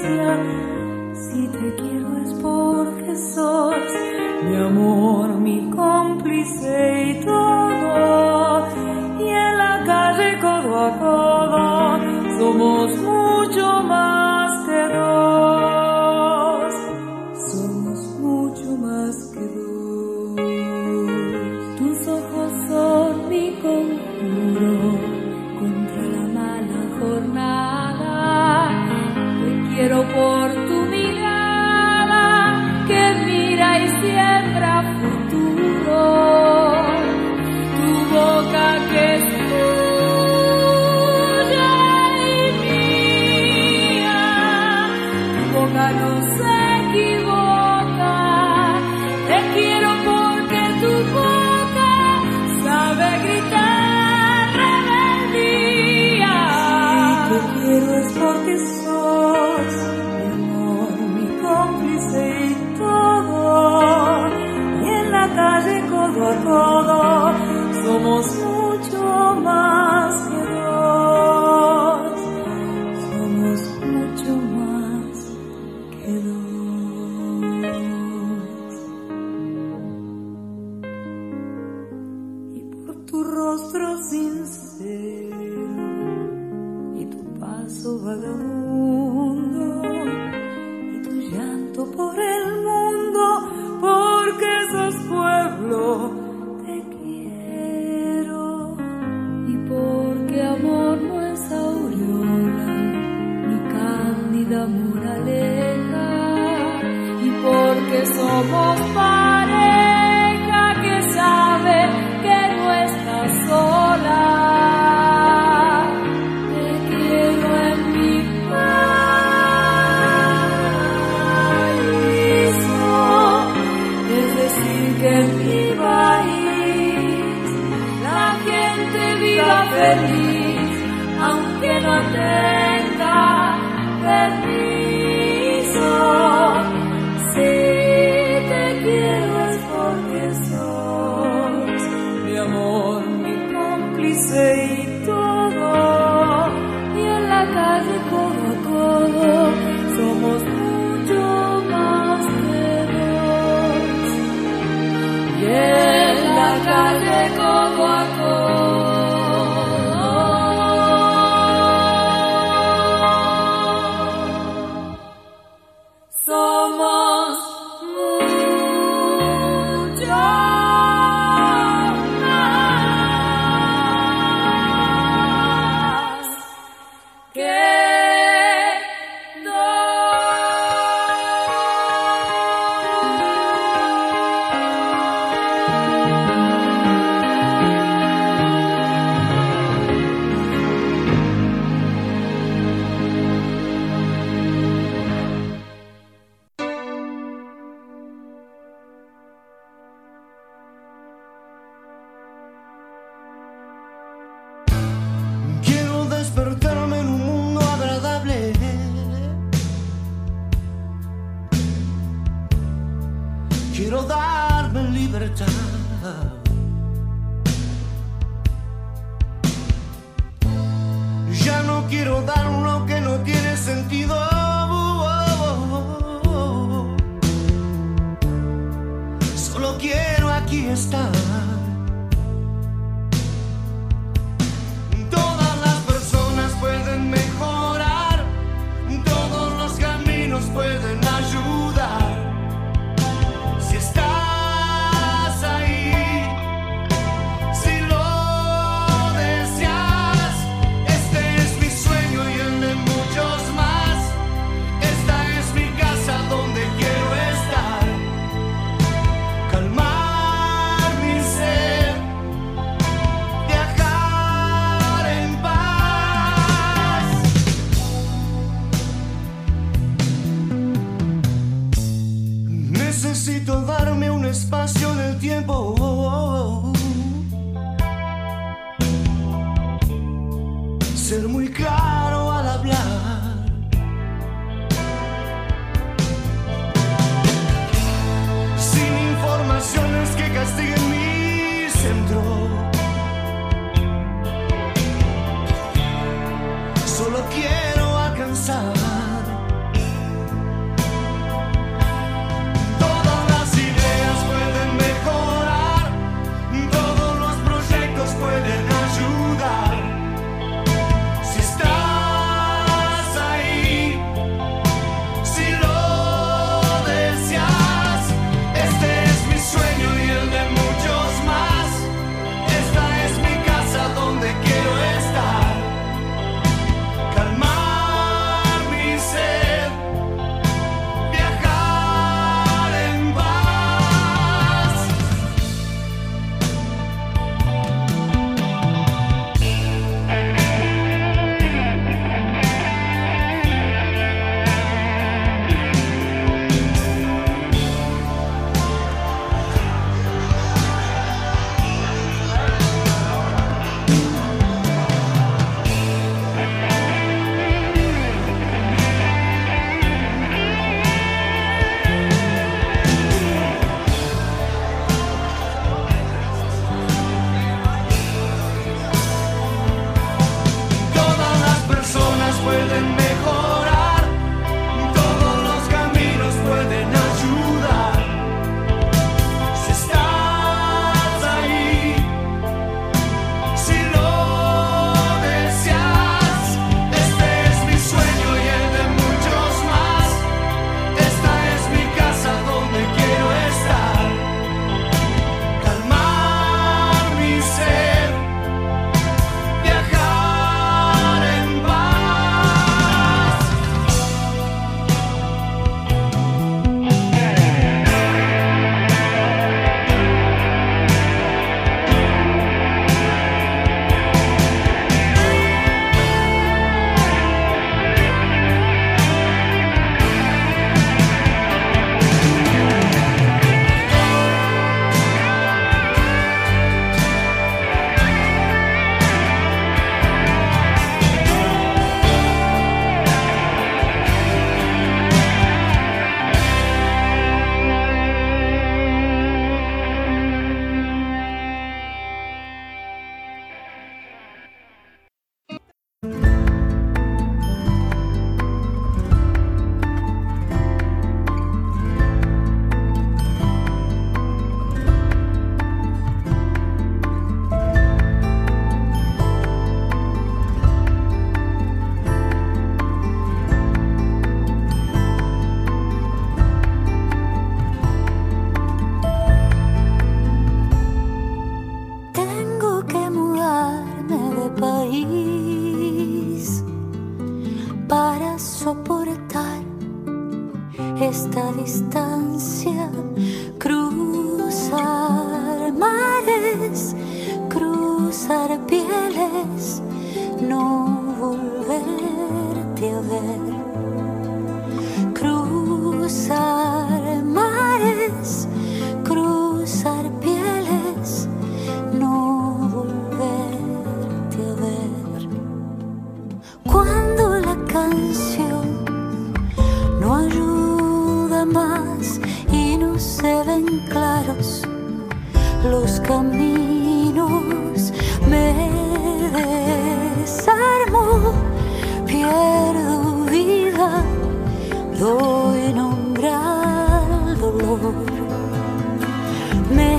distancia. Si te quiero es porque sos mi amor, mi cómplice y todo. Y en la calle codo a codo somos mucho más que dos. Somos mucho más que dos. Tus ojos son mi conjuro contra la mala jornada. Te quiero por tu mirada que mira y siembra futuro. Tu boca que es tuya y mía. Tu boca no se equivoca. Te quiero porque tu boca sabe gritar rebeldía. Si te quiero es porque sos mi amor, mi cómplice y todo. Y en la calle codo a codo somos mucho más que dos. Somos mucho más que dos. Y por tu rostro sincero y tu paso vagabundo y tu llanto por el mundo, porque sos pueblo, te quiero. Y porque amor no es aureola ni cándida moraleja. Y porque somos pareja que sabe que no estás sola. Te quiero en mi paraíso, es decir que en mi país la gente viva feliz, aunque no tenga permiso. Si te quiero es porque sos mi amor, mi cómplice y todo. Y en la calle codo a codo somos mucho más que dos. Y en la calle codo a codo somos mucho más que Quiero despertarme en un mundo agradable. Quiero darme libertad. Ya no quiero dar lo que no tiene sentido. Solo quiero aquí estar. Todas las personas pueden mejorar, todos los caminos pueden ayudar. Si estás ahí, si lo deseas, este es mi sueño y el de muchos más. Esta es mi casa donde quiero estar. Calmar mi sed, viajar en paz. Necesito darme un espacio en el tiempo. Ser muy claro al hablar. Sin informaciones que castiguen mi centro. Solo quiero alcanzar me ven claros los caminos, me desarmo, pierdo vida, doy nombre al dolor, me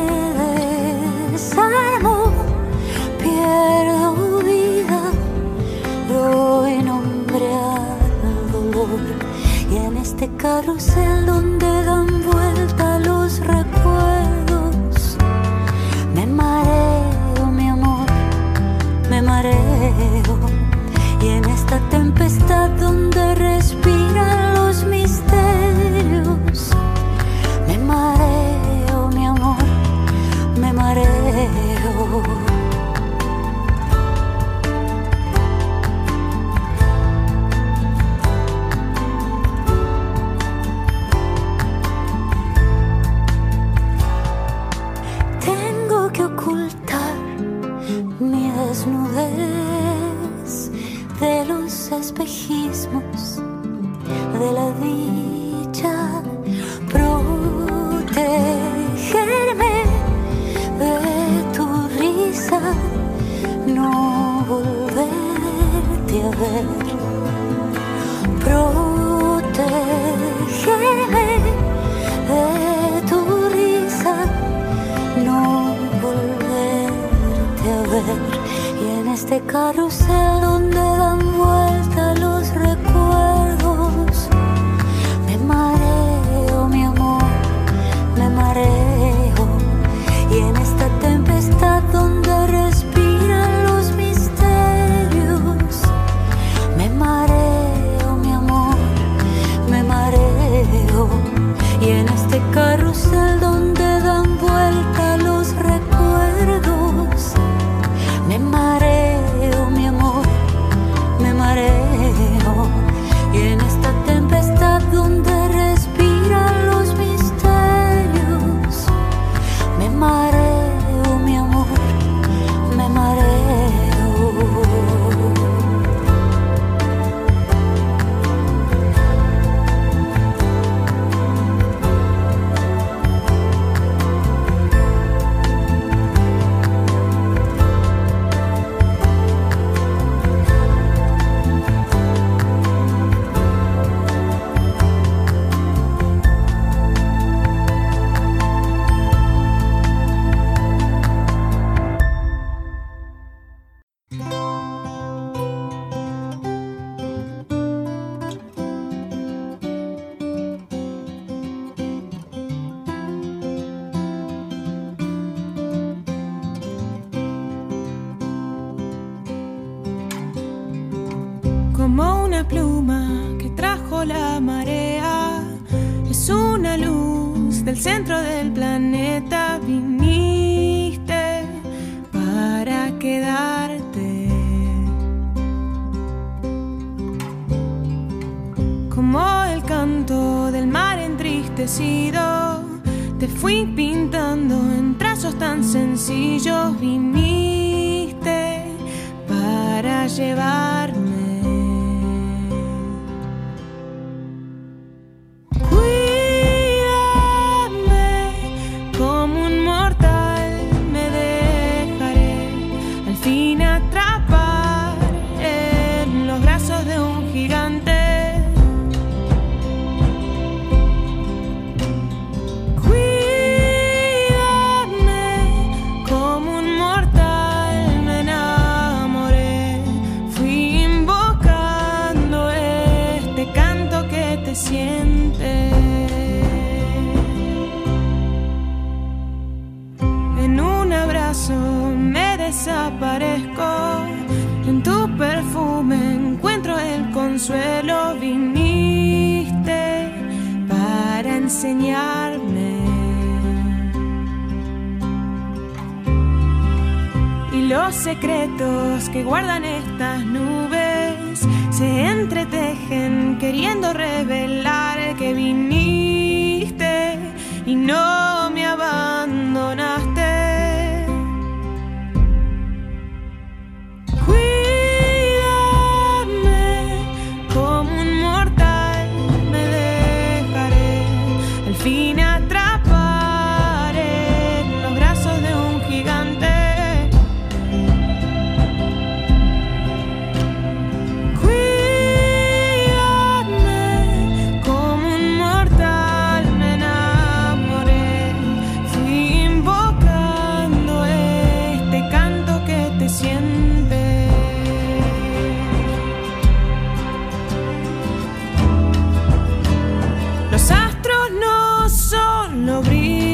desarmo, pierdo vida, doy nombre al dolor. Y en este carrusel donde dan vuelta los recuerdos, me mareo, mi amor, me mareo. Y en esta tempestad donde respiran los misterios, me mareo, mi amor, me mareo. Tengo que ocultar mi desnudez de los espejismos de la dicha, protegerme de tu risa, no volverte a ver, protegerme de tu risa, no volverte a ver. Y en este carrusel donde dan vuelta los recuerdos, me mareo, mi amor, me mareo. Y en esta tempestad donde respiran los misterios, me mareo, mi amor, me mareo. Y en este carrusel donde dan vuelta los recuerdos, me mareo, mi amor, me mareo. Y en esta tempestad donde respiran los misterios, me mareo, mi amor, me mareo. Como una pluma que trajo la marea, es una luz del centro del planeta. Viniste para quedarte. Como el canto del mar entristecido, te fui pintando en trazos tan sencillos. Viniste para llevarme. Desaparezco, en tu perfume encuentro el consuelo. Viniste para enseñarme. Y los secretos que guardan estas nubes se entretejen queriendo revelar que viniste y no me abandonaste. Fin atrapado solo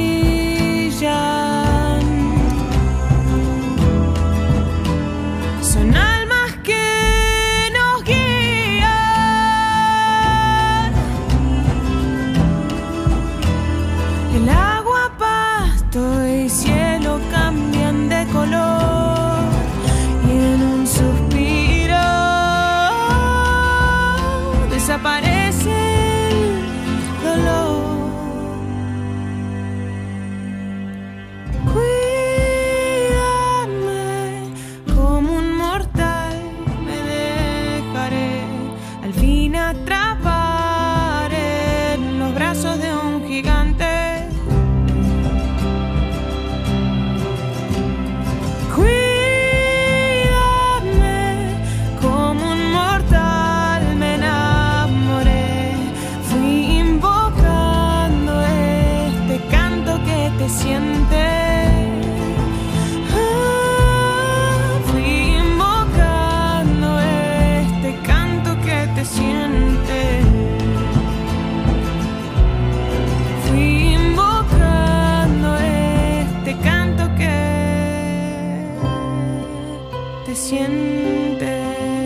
brillan. Son almas que nos guían. El agua, pasto y cielo cambian de color, y en un suspiro desaparece el dolor. Cuídame como un mortal, me dejaré al fin atrapar en los brazos de un gigante. Cuídame como un mortal, me enamoré. Fui invocando este canto que te siente. Ah, fui invocando este canto que te siente. Fui invocando este canto que te siente.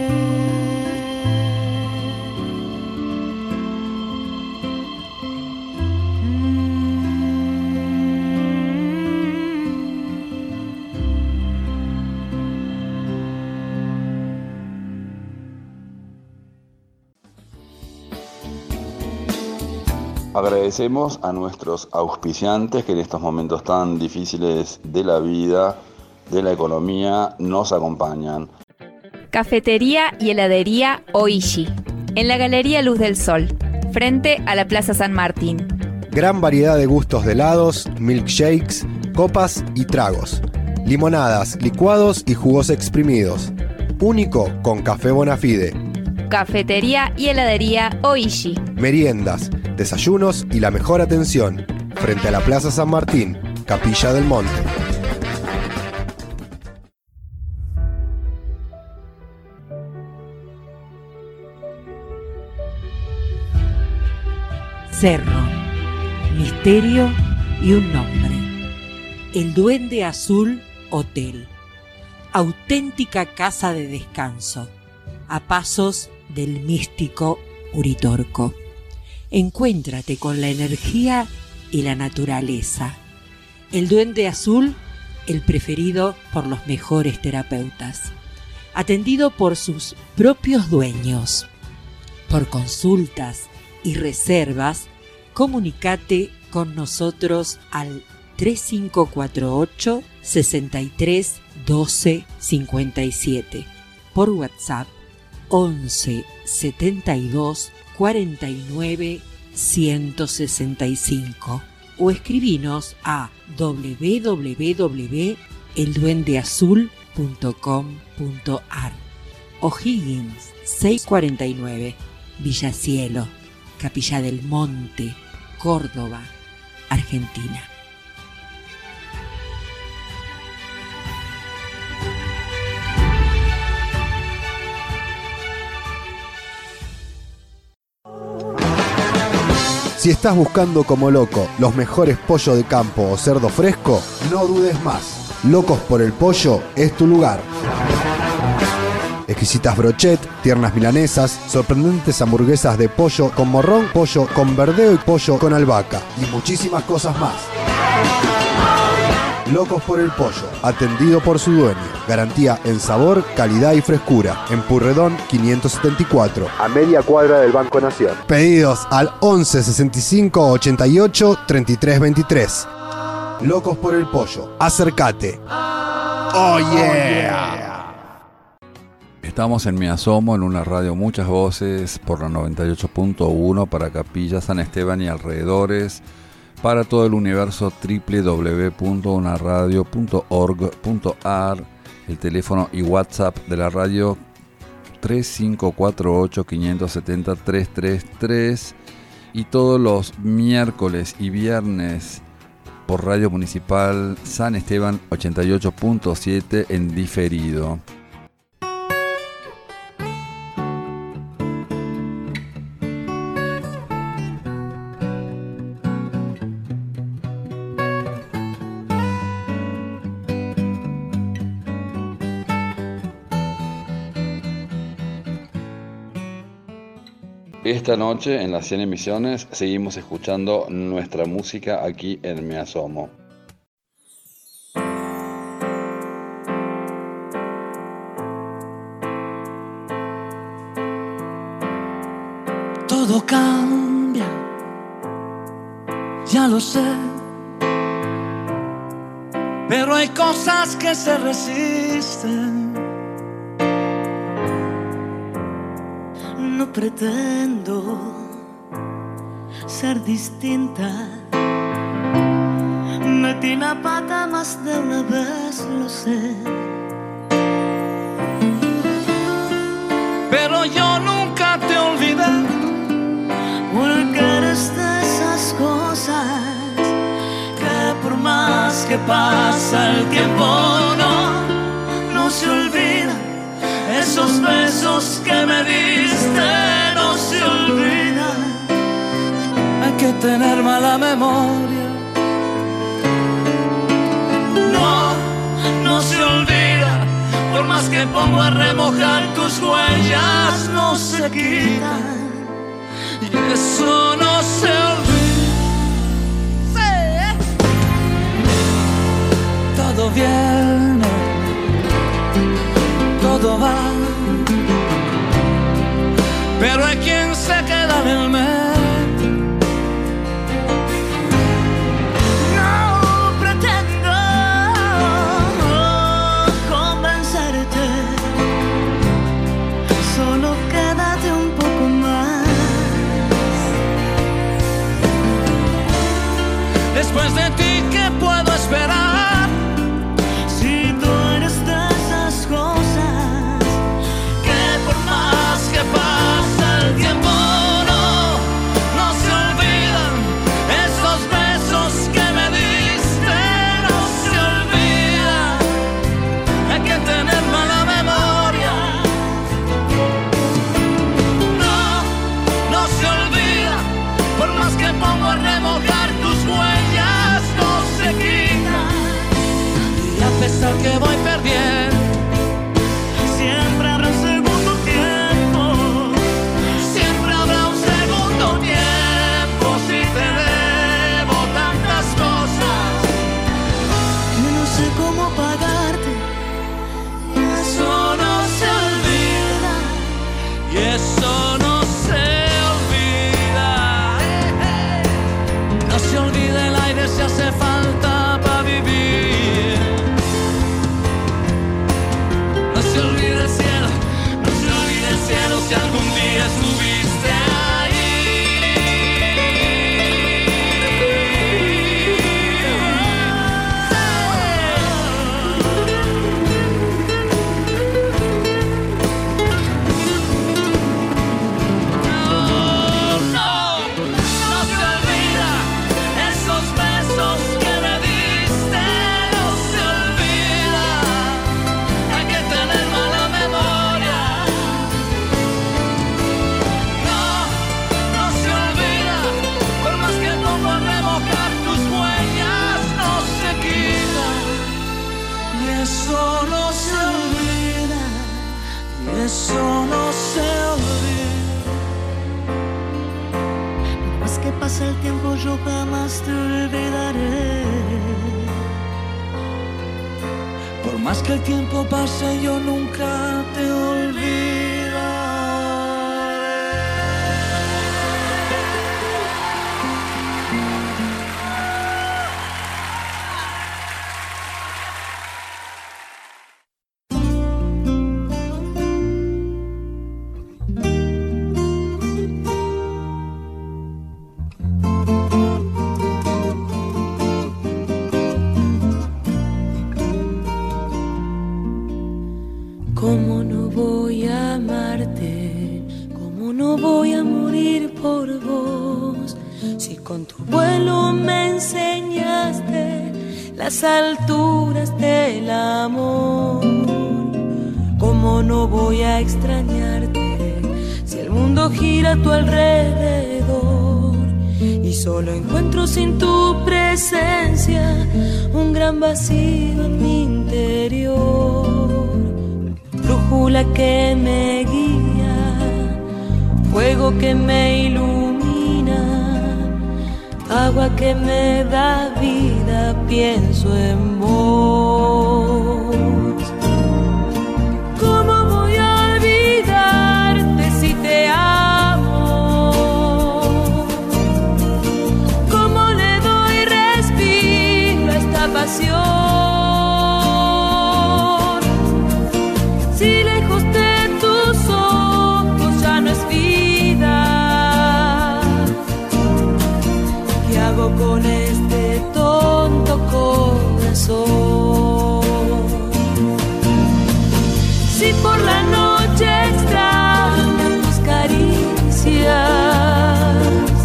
Agradecemos a nuestros auspiciantes que en estos momentos tan difíciles de la vida, de la economía, nos acompañan. Cafetería y heladería Oishi, en la Galería Luz del Sol, frente a la Plaza San Martín. Gran variedad de gustos de helados, milkshakes, copas y tragos. Limonadas, licuados y jugos exprimidos. Único con Café Bonafide. Cafetería y heladería Oishi. Meriendas, desayunos y la mejor atención. Frente a la Plaza San Martín, Capilla del Monte. Cerro, misterio y un nombre. El Duende Azul Hotel. Auténtica casa de descanso, a pasos del místico Uritorco. Encuéntrate con la energía y la naturaleza. El Duende Azul, el preferido por los mejores terapeutas. Atendido por sus propios dueños. Por consultas y reservas, comunícate con nosotros al tres cinco cuatro ocho, seis tres uno dos cinco siete, por WhatsApp once setenta y dos cuarenta y nueve ciento sesenta y cinco o escribinos a doble u doble u doble u punto el duende azul punto com punto a r. O'Higgins seiscientos cuarenta y nueve, Villa Cielo, Capilla del Monte, Córdoba, Argentina. Si estás buscando como loco los mejores pollos de campo o cerdo fresco, no dudes más. Locos por el Pollo es tu lugar. Exquisitas brochet, tiernas milanesas, sorprendentes hamburguesas de pollo con morrón, pollo con verdeo y pollo con albahaca y muchísimas cosas más. Locos por el Pollo, atendido por su dueño. Garantía en sabor, calidad y frescura. En Purredón quinientos setenta y cuatro, a media cuadra del Banco Nación. Pedidos al once sesenta y cinco ochenta y ocho treinta y tres veintitrés. Locos por el Pollo, acércate. Oh yeah. Estamos en Me Asomo, en una radio Muchas Voces, por la noventa y ocho punto uno para Capilla San Esteban y alrededores. Para todo el universo, doble u doble u doble u punto una radio punto org punto a r. El teléfono y WhatsApp de la radio tres cinco cuatro ocho, cinco siete cero, tres tres tres. Y todos los miércoles y viernes por Radio Municipal San Esteban ochenta y ocho punto siete en diferido. Esta noche en las cien emisiones seguimos escuchando nuestra música aquí en Me Asomo. Todo cambia, ya lo sé, pero hay cosas que se resisten. No pretendo ser distinta. Metí la pata más de una vez, lo sé. Pero yo nunca te olvidé, porque eres de esas cosas que por más que pasa el tiempo no, no se olvida. Esos besos que me diste no se olvidan. Hay que tener mala memoria. No, no se olvida. Por más que pongo a remojar tus huellas, no se quitan. Y eso no se olvida. Sí. Todo viene, todo va, pero hay quien se queda en el medio. No pretendo convencerte, solo quédate un poco más. Después de ti, ¿qué puedo esperar? Si tú eres de esas cosas que por más que pasa el tiempo no, no se olvidan. Esos besos que me diste no se olvidan. Hay que tener mala memoria. No, no se olvida. Por más que pongo a remojar tus huellas, no se quitan. Y a pesar que voy perdiendo, siempre habrá un segundo tiempo. Siempre habrá un segundo tiempo. Si te debo tantas cosas que no sé cómo pagarte, y eso no se olvida. y eso no se olvida. No se olvida el aire si hace falta para vivir. No se olvida el cielo, no se olvida el cielo si algún día estuviste ahí. No, no, no se olvida. Esos besos que me diste no se olvida. Hay que tener mala memoria. No, no se olvida. Por más que pongo a remojar tus huellas, no se quitan. Y eso no se olvida, y eso no se olvida. Por más que pase el tiempo, yo jamás te olvidaré. Por más que el tiempo pase, yo nunca te olvidaré. ¿Cómo no voy a amarte? ¿Cómo no voy a morir por vos? Si con tu vuelo me enseñaste las alturas del amor. ¿Cómo no voy a extrañarte si el mundo gira a tu alrededor? Y solo encuentro sin tu presencia un gran vacío en mi interior. Brújula que me guía, fuego que me ilumina, agua que me da vida, pienso en vos. ¿Cómo voy a olvidarte si te amo? ¿Cómo le doy respiro a esta pasión? Si lejos de tus ojos ya no es vida, ¿qué hago con este tonto corazón? Si por la noche extraño tus caricias,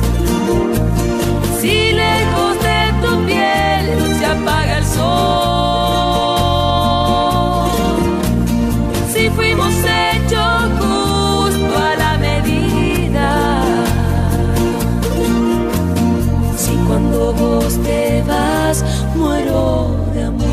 si lejos de tu piel se apaga el sol, si fuimos hechos justo a la medida, si cuando vos te vas muero de amor.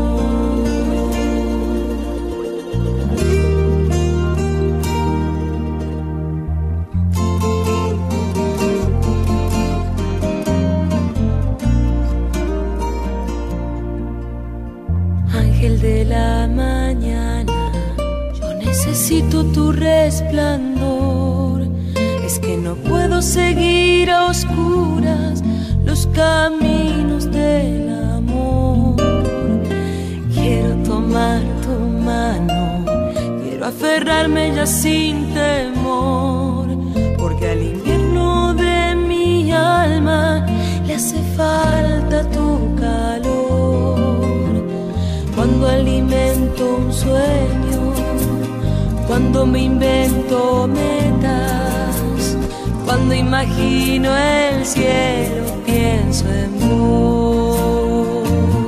Ángel de la mañana, yo necesito tu resplandor. Es que no puedo seguir a oscuras los caminos del amor. Quiero tomar tu mano, quiero aferrarme ya sin temor, porque al invierno de mi alma le hace falta tu calor. Cuando alimento un sueño, cuando me invento metas, cuando imagino el cielo, pienso en vos.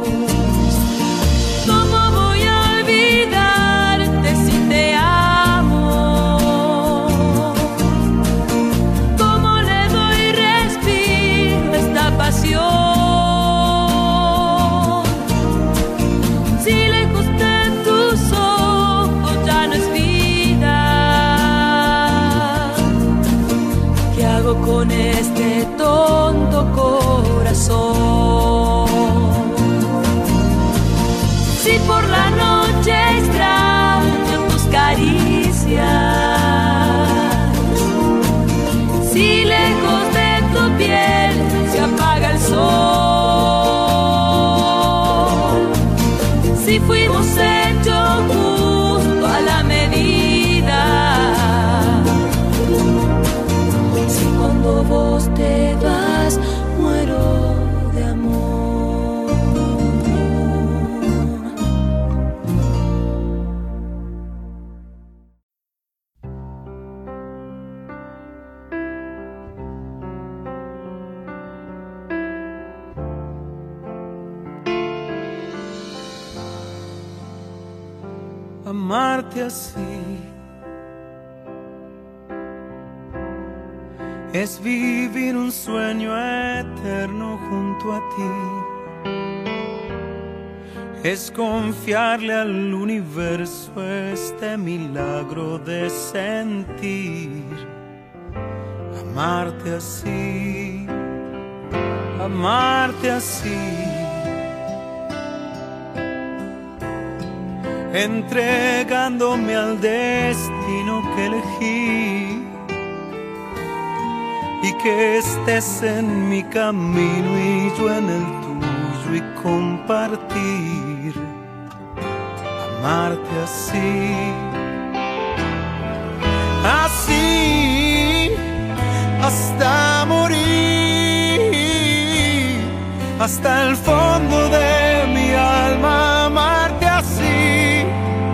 ¿Cómo voy a olvidarte si te amo? ¿Cómo le doy respiro a esta pasión? Si lejos de tus ojos ya no es vida, ¿qué hago con este tonto corazón? Si por la noche extraño tus caricias, si lejos de tu piel se apaga el sol, si fuimos hechos justo a la medida, si cuando vos te vas muero de amor. Amarte así es vivir un sueño eterno junto a ti, es confiarle al universo este milagro de sentir. Amarte así, amarte así, entregándome al destino que elegí, y que estés en mi camino y yo en el tuyo, y compartir. Amarte así, así, hasta morir, hasta el fondo de mi alma. Amarte así,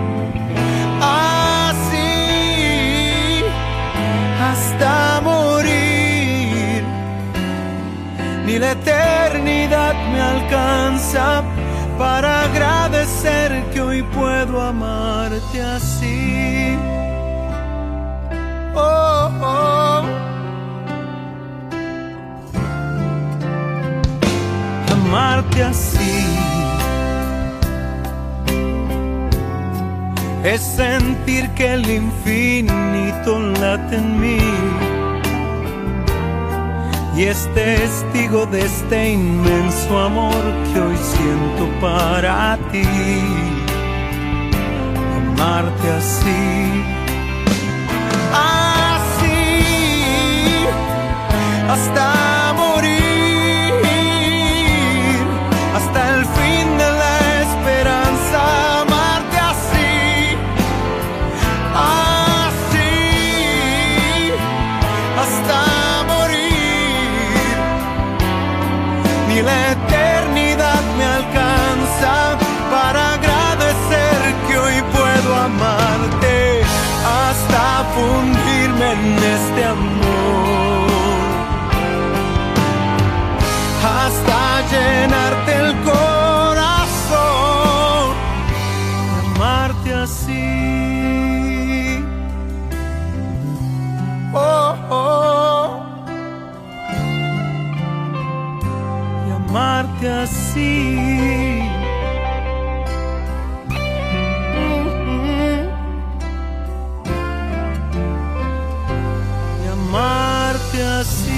así, hasta morir. Ni la eternidad me alcanza para agradecer que hoy puedo amarte así. Oh, oh. Amarte así es sentir que el infinito llanto late en mí y es testigo de este inmenso amor que hoy siento para ti. Amarte así, así, hasta morir, hasta el fin de la esperanza. Amarte así, así, hasta morir. Ni la eternidad me alcanza para agradecer que hoy puedo amarte, hasta fundirme en este amor, hasta llenarte el corazón, amarte así. Oh, oh. Y amarte así. Amarte así.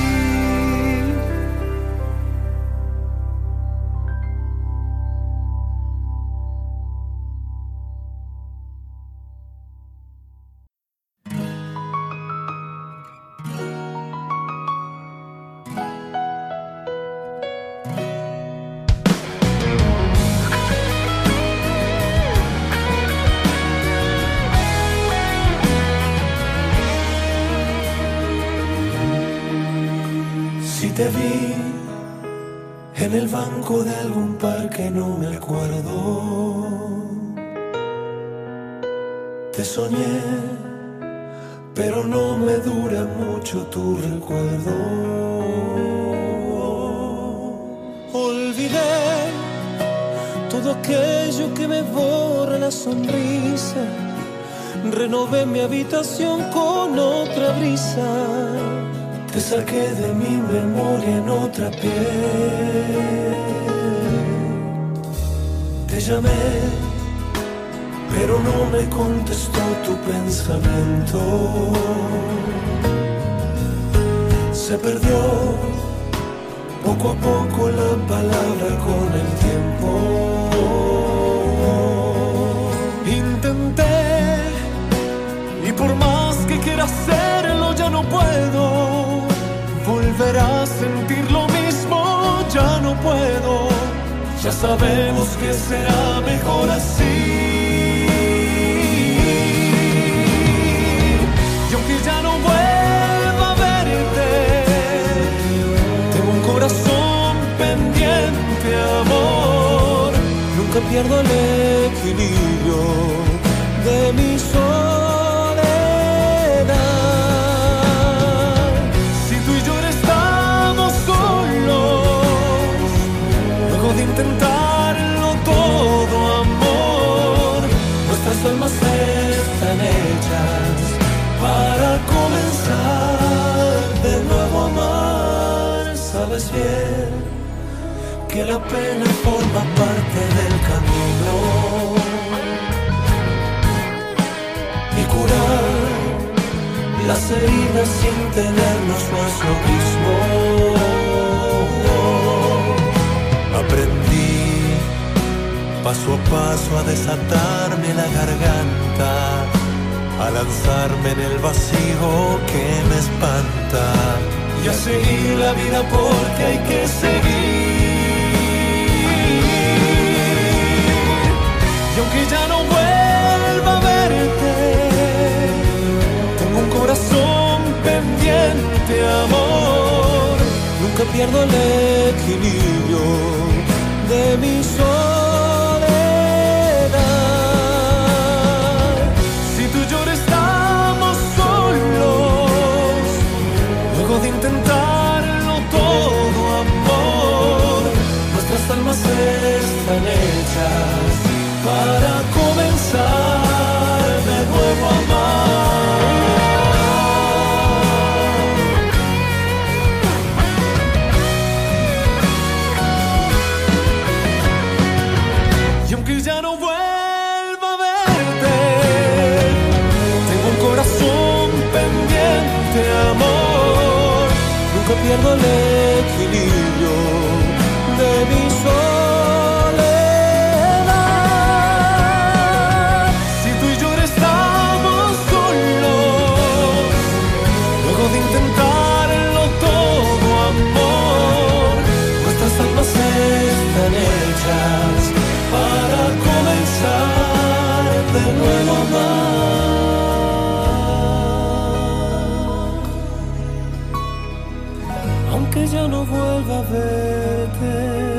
Te vi en el banco de algún parque, no me acuerdo. Te soñé, pero no me dura mucho tu recuerdo. Olvidé todo aquello que me borra la sonrisa. Renové mi habitación con otra brisa. Te saqué de mi memoria en otra piel. Te llamé, pero no me contestó tu pensamiento. Se perdió poco a poco la palabra con el tiempo. Intenté, y por más que quiera hacerlo ya no puedo. Volver a sentir lo mismo, ya no puedo. Ya sabemos que será mejor así. Y aunque ya no vuelva a verte, tengo un corazón pendiente, amor. Nunca pierdo el equilibrio de mi soledad. De intentarlo todo, amor, nuestras almas están hechas para comenzar de nuevo a amar. Sabes bien que la pena forma parte del camino y curar las heridas sin tenernos más lo mismo. Aprendí paso a paso a desatarme la garganta, a lanzarme en el vacío que me espanta y a seguir la vida porque hay que seguir. Y aunque ya no vuelva a verte, tengo un corazón pendiente, amor. Nunca pierdo el equilibrio de mi soledad. Si tú y yo estamos solos, luego de intentarlo todo, amor, nuestras almas están hechas para comenzar de nuevo a amar. Ya no vuelva a verte, tengo un corazón pendiente. pierdo el equilibrio de mi soledad. Si tú y yo estamos solos, luego de intentarlo todo, amor, nuestras almas están hechas para comenzar de nuevo a amar. Aunque yo no vuelva a verte,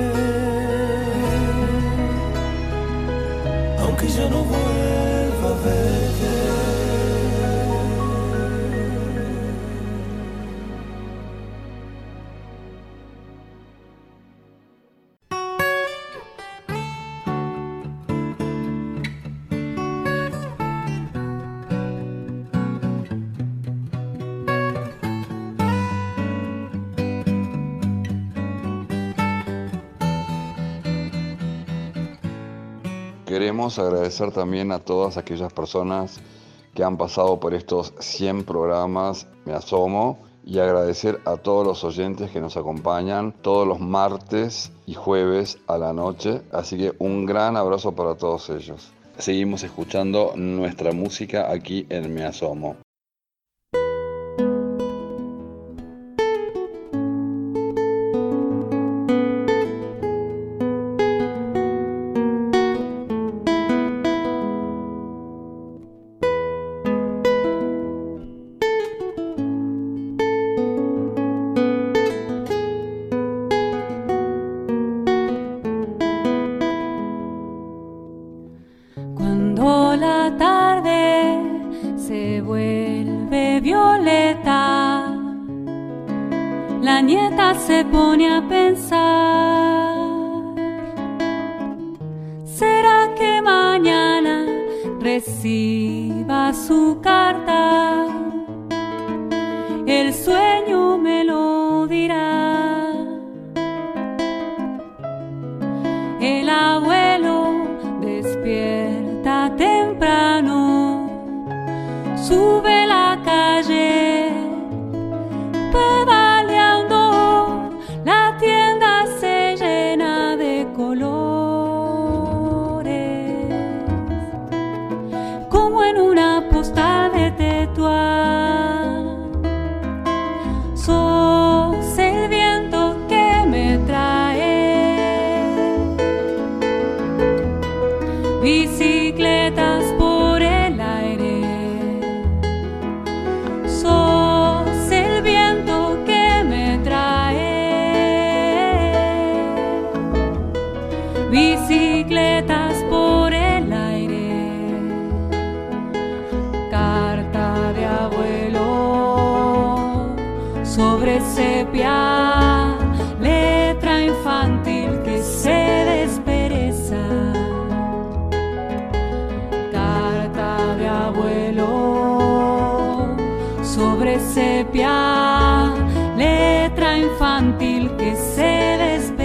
aunque yo no vuelva a verte. Queremos agradecer también a todas aquellas personas que han pasado por estos cien programas Me Asomo y agradecer a todos los oyentes que nos acompañan todos los martes y jueves a la noche. Así que un gran abrazo para todos ellos. Seguimos escuchando nuestra música aquí en Me Asomo. Se pone a pensar, ¿será que mañana reciba su carta? El sueño me lo dirá. El abuelo despierta temprano, sube la calle pedaleando. La tienda se llena de colores, como en una postal de Tetuán. Sos el viento que me trae bicicletas por el aire. Sos el viento que me trae bicicletas por el aire. Carta de abuelo sobre sepia, letra infantil que se despereza. Carta de abuelo sobre sepia, letra infantil que se despereza.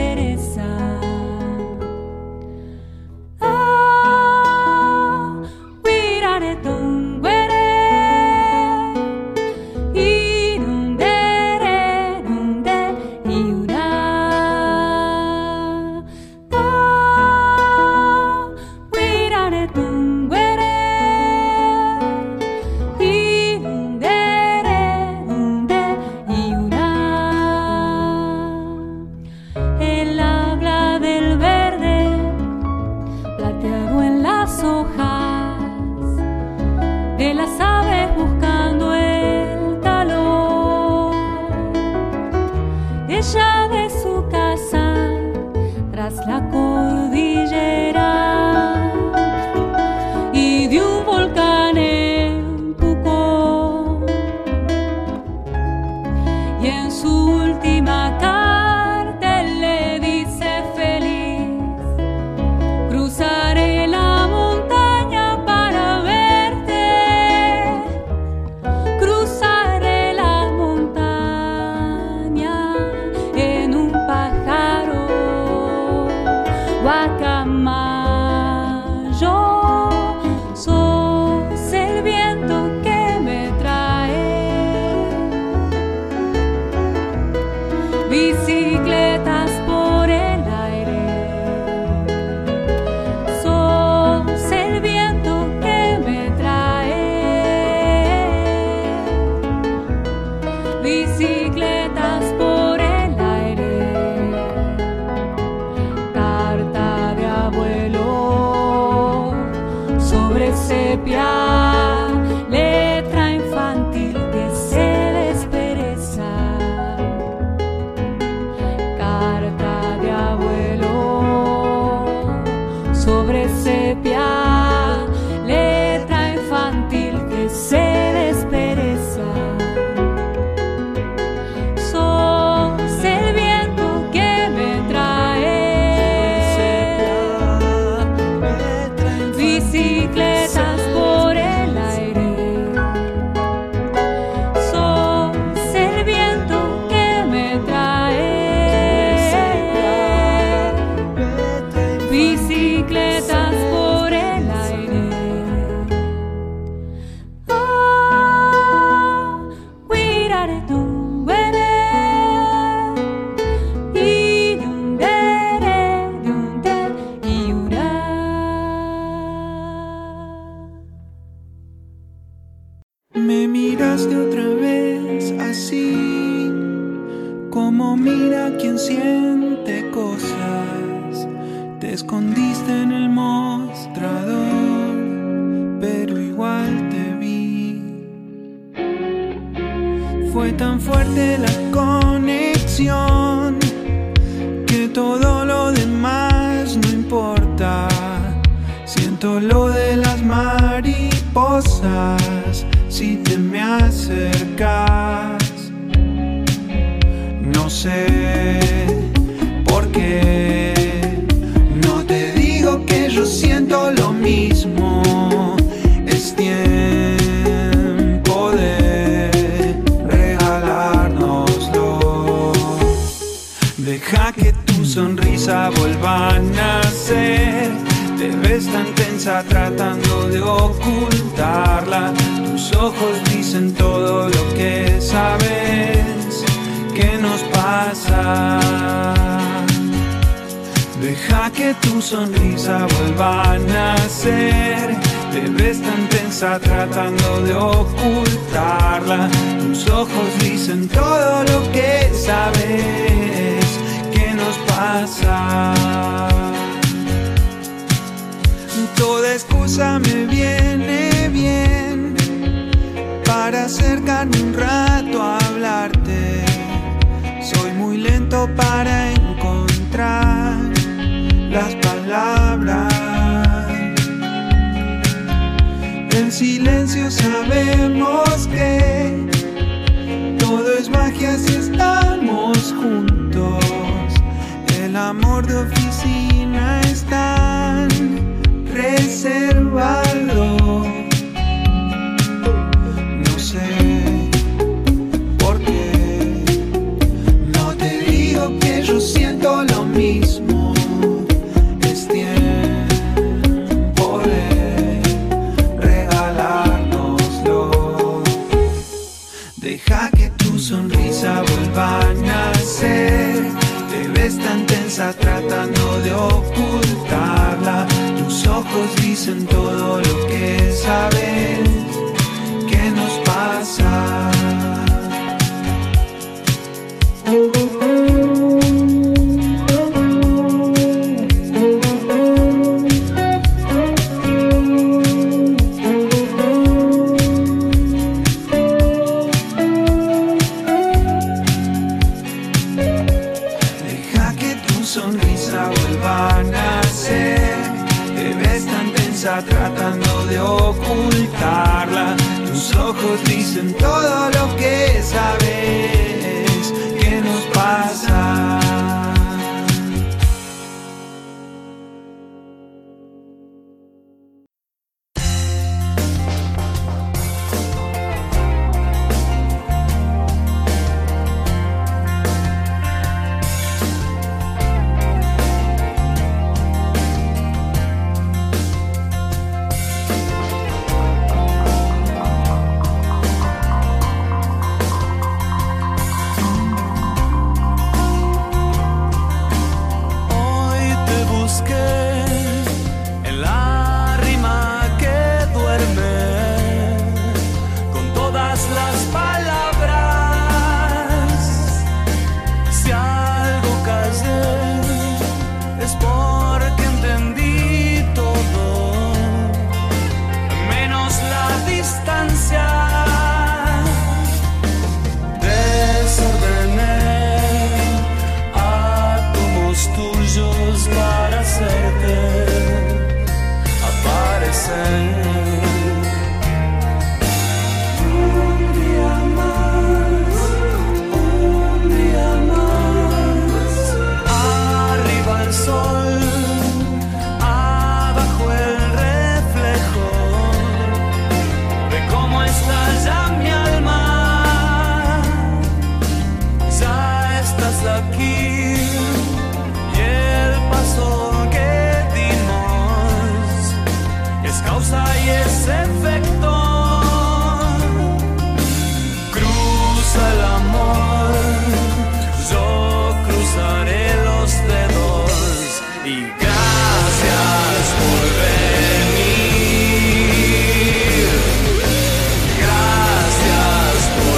sepia, letra infantil que se despereza, carta de abuelo sobre sepia, letra infantil que se despereza. Sos el viento que me trae bicicletas por el aire. Sos el viento que me trae bicicletas por el aire. Ah, cuidare tu bebé y de un dere, de un der y una. Me miraste otra vez así, como mira quien siente cosas. Te escondiste en el mostrador, pero igual te vi. Fue tan fuerte la conexión que todo lo demás no importa. Siento lo de las mariposas si te me acercas. No sé por qué no te digo que yo siento lo mismo. Es tiempo de regalárnoslo. Deja que tu sonrisa vuelva a nacer. Te ves tan tensa tratando de ocultarla. Tus ojos dicen todo lo que sabes. ¿Qué nos pasa? Deja que tu sonrisa vuelva a nacer. Te ves tan tensa tratando de ocultarla. Tus ojos dicen todo lo que sabes. ¿Qué nos pasa? Toda excusa me viene bien para acercarme un rato a hablarte. Soy muy lento para encontrar las palabras. En silencio sabemos que todo es magia si estamos juntos. El amor de oficina es tan reservado. No sé por qué no te digo que yo siento lo mismo. Es tiempo de regalárnoslo. Deja que tu sonrisa vuelva a nacer. Te ves tan tensa tratando de ocultarla. Tus ojos dicen todo lo que sabes. ¿Qué nos pasa? Deja que tu sonrisa vuelva a nacer. Te ves tan tensa tratando de ocultarla. Tus ojos dicen todo lo que sabes. ¿Qué nos pasa? Es porque entendí todo, menos Gracias por venir. Gracias por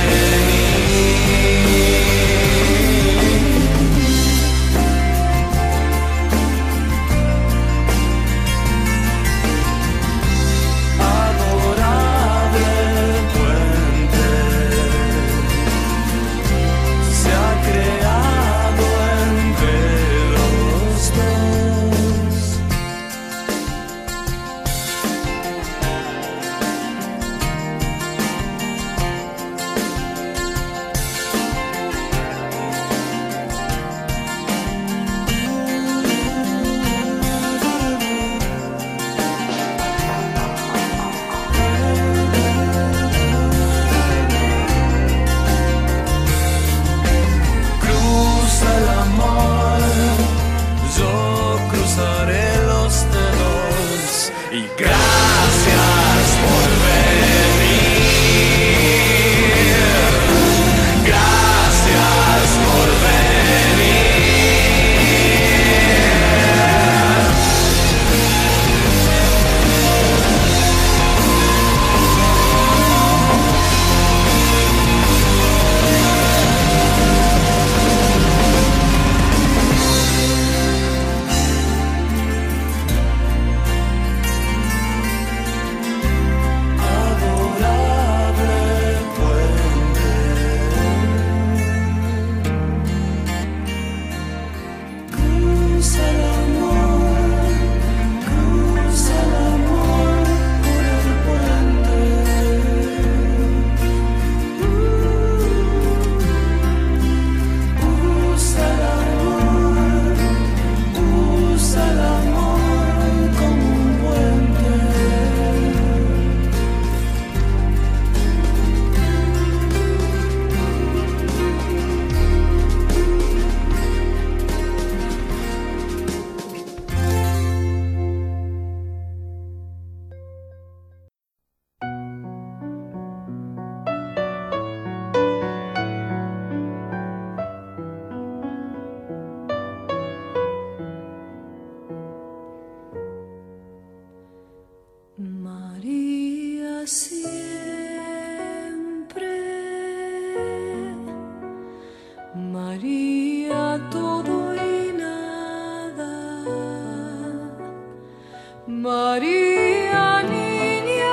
María niña,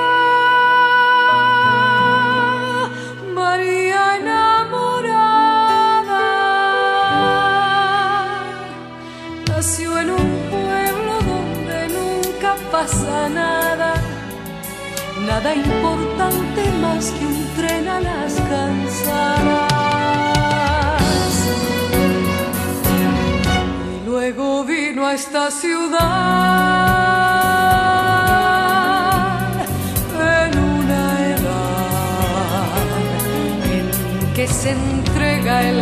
María enamorada, nació en un pueblo donde nunca pasa nada, nada importante más que un tren a las calzadas. Y luego vino a esta ciudad que se entrega el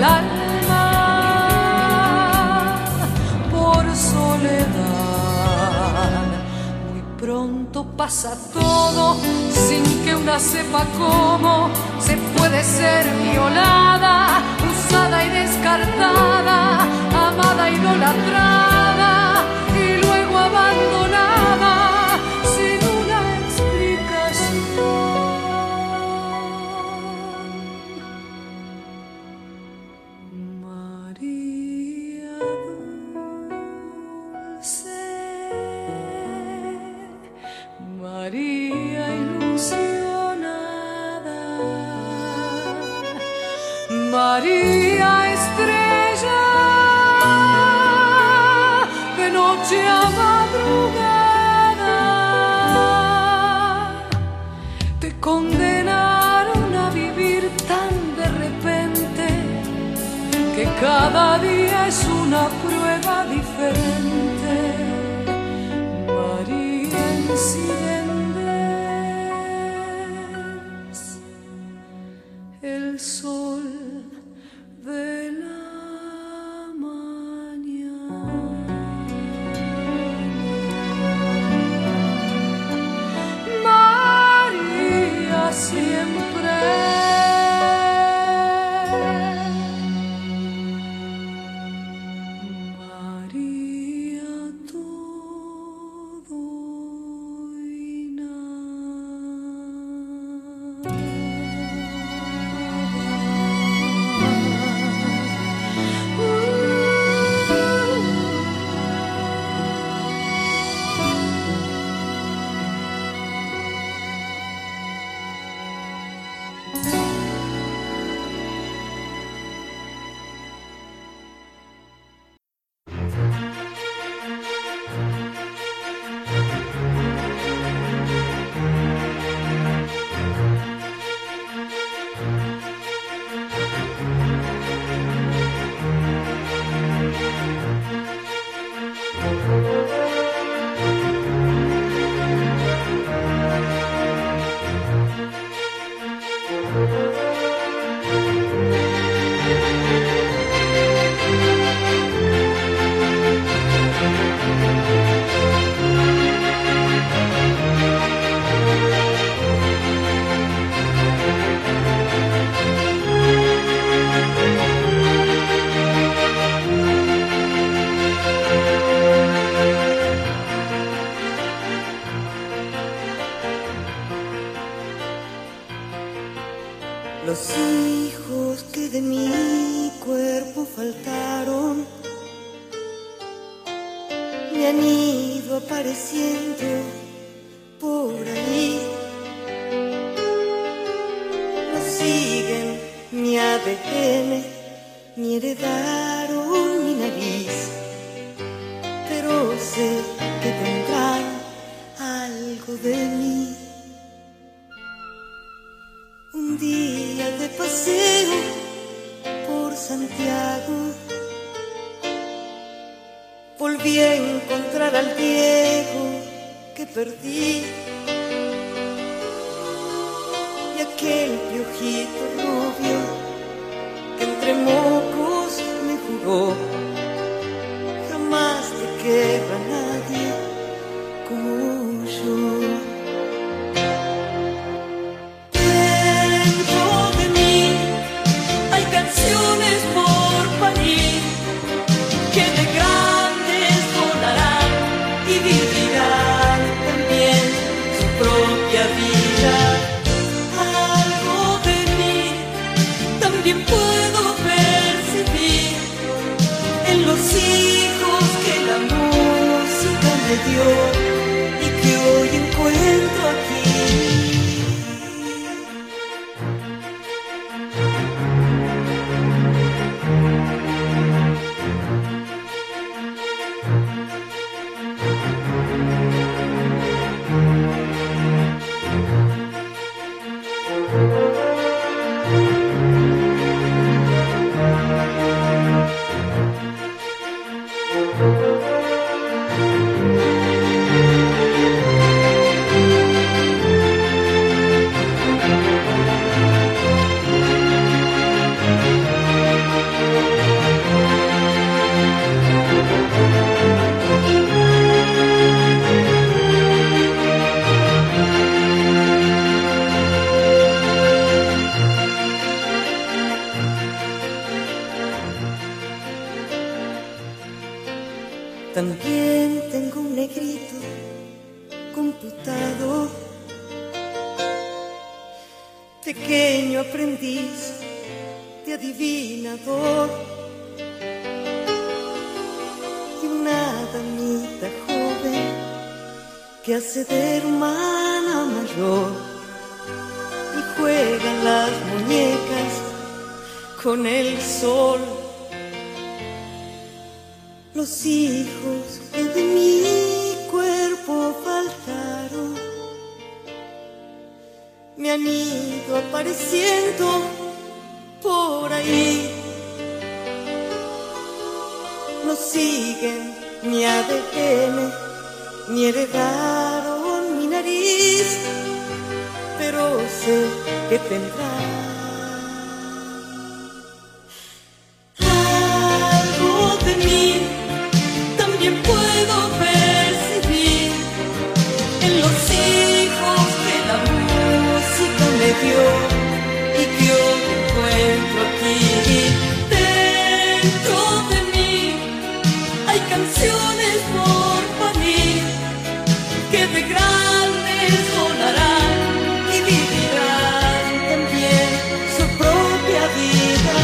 alma por soledad. Muy pronto pasa todo sin que una sepa cómo se puede ser violada, usada y descartada, amada, idolatrada y luego abandonada sin una explicación. María ilusionada, María estrella, de noche a madrugada, te condenaron a vivir tan de repente que cada día es una prueba diferente. María Incidentes, el sol Los hijos que de mi cuerpo faltaron me han ido apareciendo por ahí. No siguen mi A D N, ni heredaron mi nariz, pero sé que tendrán algo de mí. Un día de paseo por Santiago volví a encontrar al Diego que perdí, y aquel piojito rubio que entre mocos me juró jamás te querrá nadie como yo. Canciones por parir que de grandes volarán y vivirán también su propia vida. Algo de mí también puedo percibir en los hijos que la música me dio y que hoy encuentro aquí. También tengo un negrito computado, pequeño aprendiz de adivinador, y una damita joven que hace de hermana mayor y juegan las muñecas con el sol. Los hijos que de mi cuerpo faltaron me han ido apareciendo por ahí. No siguen mi A D N, ni heredaron mi nariz, pero sé que tendrán algo de mí. También puedo percibir en los hijos que la música me dio y que hoy encuentro aquí. Dentro de mí hay canciones por parir que de grandes volarán y vivirán también su propia vida.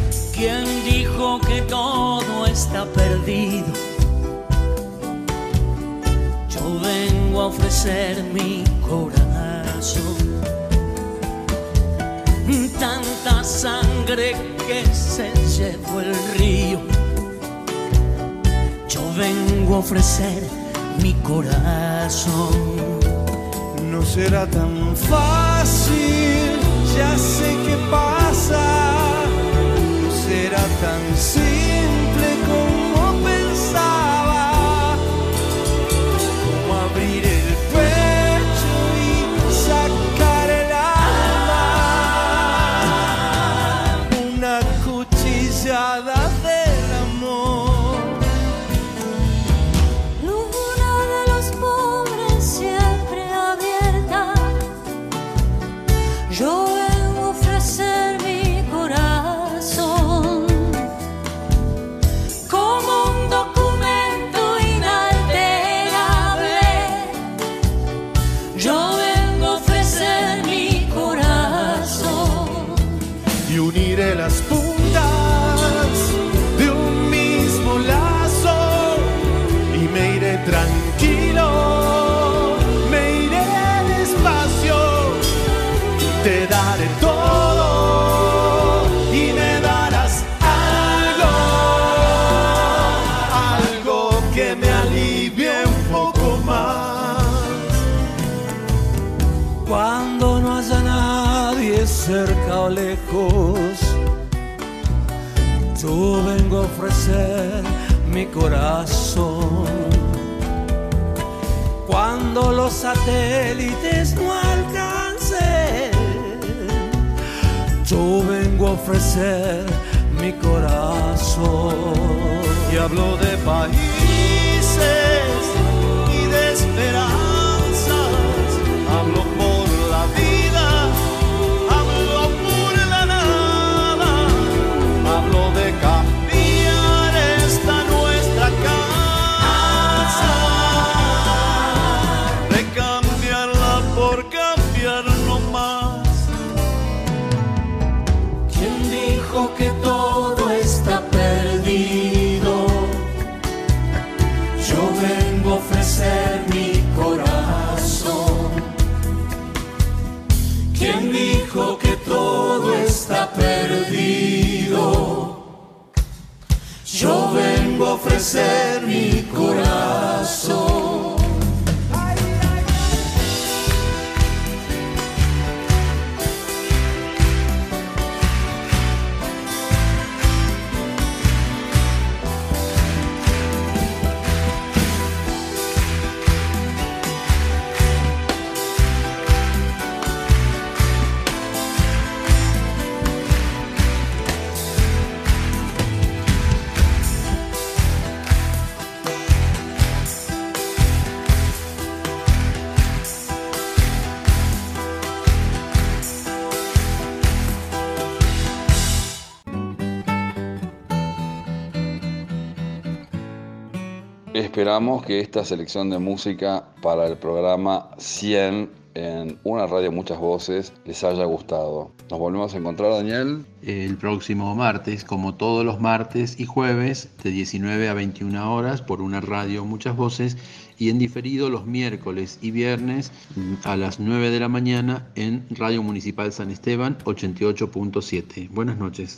¿Quién dijo que todo está perdido? vengo a ofrecer mi corazón. Tanta sangre que se llevó el río. Yo vengo a ofrecer mi corazón. No será tan fácil, ya sé qué pasa. No será tan simple como pensaba. Como abrir el pecho y sacar el alma. Una cuchillada del amor. Luna de los pobres siempre abierta. Yo vengo a ofrecer mi corazón como un documento inalterable. Yo vengo a ofrecer mi corazón Y uniré las puntas de un mismo lazo y me iré tranquilo, me iré despacio. Te daré todo y me darás algo, algo que me alivie un poco más. Cuando no haya nadie cerca o lejos, yo vengo a ofrecer mi corazón. Cuando los satélites no alcancen, yo vengo a ofrecer mi corazón. Y hablo de países y de esperanzas. Hablo por la vida, hablo por la nada. Hablo de cambiar esta nuestra casa, de cambiarla por cambiar no más. ¿Quién dijo que todo está perdido? Yo vengo a ofrecer mi corazón. ¿Quién dijo que todo está perdido? Yo vengo a ofrecer mi corazón. Esperamos que esta selección de música para el programa cien en Una Radio Muchas Voces les haya gustado. Nos volvemos a encontrar, Daniel, el próximo martes, como todos los martes y jueves, de diecinueve a veintiuna horas por Una Radio Muchas Voces, y en diferido los miércoles y viernes a las nueve de la mañana en Radio Municipal San Esteban ochenta y ocho punto siete. Buenas noches.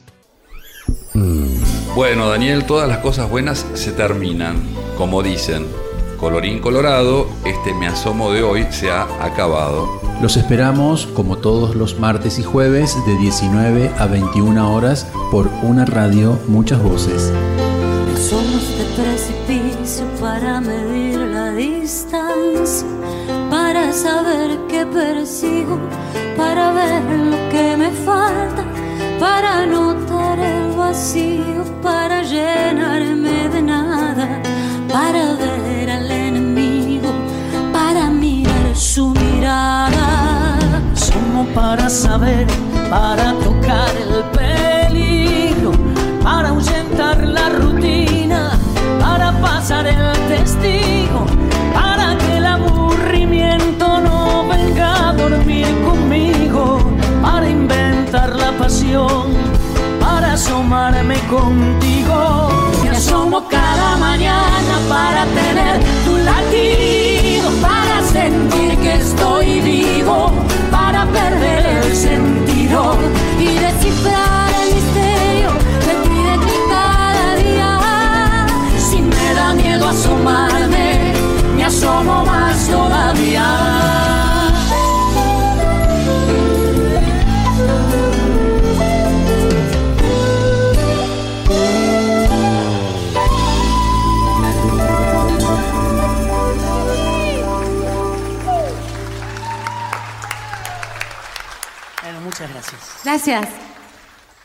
Bueno, Daniel, todas las cosas buenas se terminan, como dicen. Colorín colorado, este Me Asomo de hoy se ha acabado. Los esperamos como todos los martes y jueves de diecinueve a veintiuna horas por Una Radio Muchas Voces. Somos de precipicio para medir la distancia, para saber qué persigo, para ver lo que me falta, para notar el vacío, para llenarme de nada, para ver al enemigo, para mirar su mirada. Somos para saber, para tocar el peligro, para ahuyentar la rutina, para pasar el testigo, para que el aburrimiento no venga a dormir conmigo, para inventar la pasión, para asomarme contigo. Me asomo cada mañana para tener tu latido, sentir que estoy vivo, para perder el sentido y descifrar el misterio de ti y de ti cada día. Si me da miedo asomarme, me asomo más todavía. Muchas gracias. Gracias.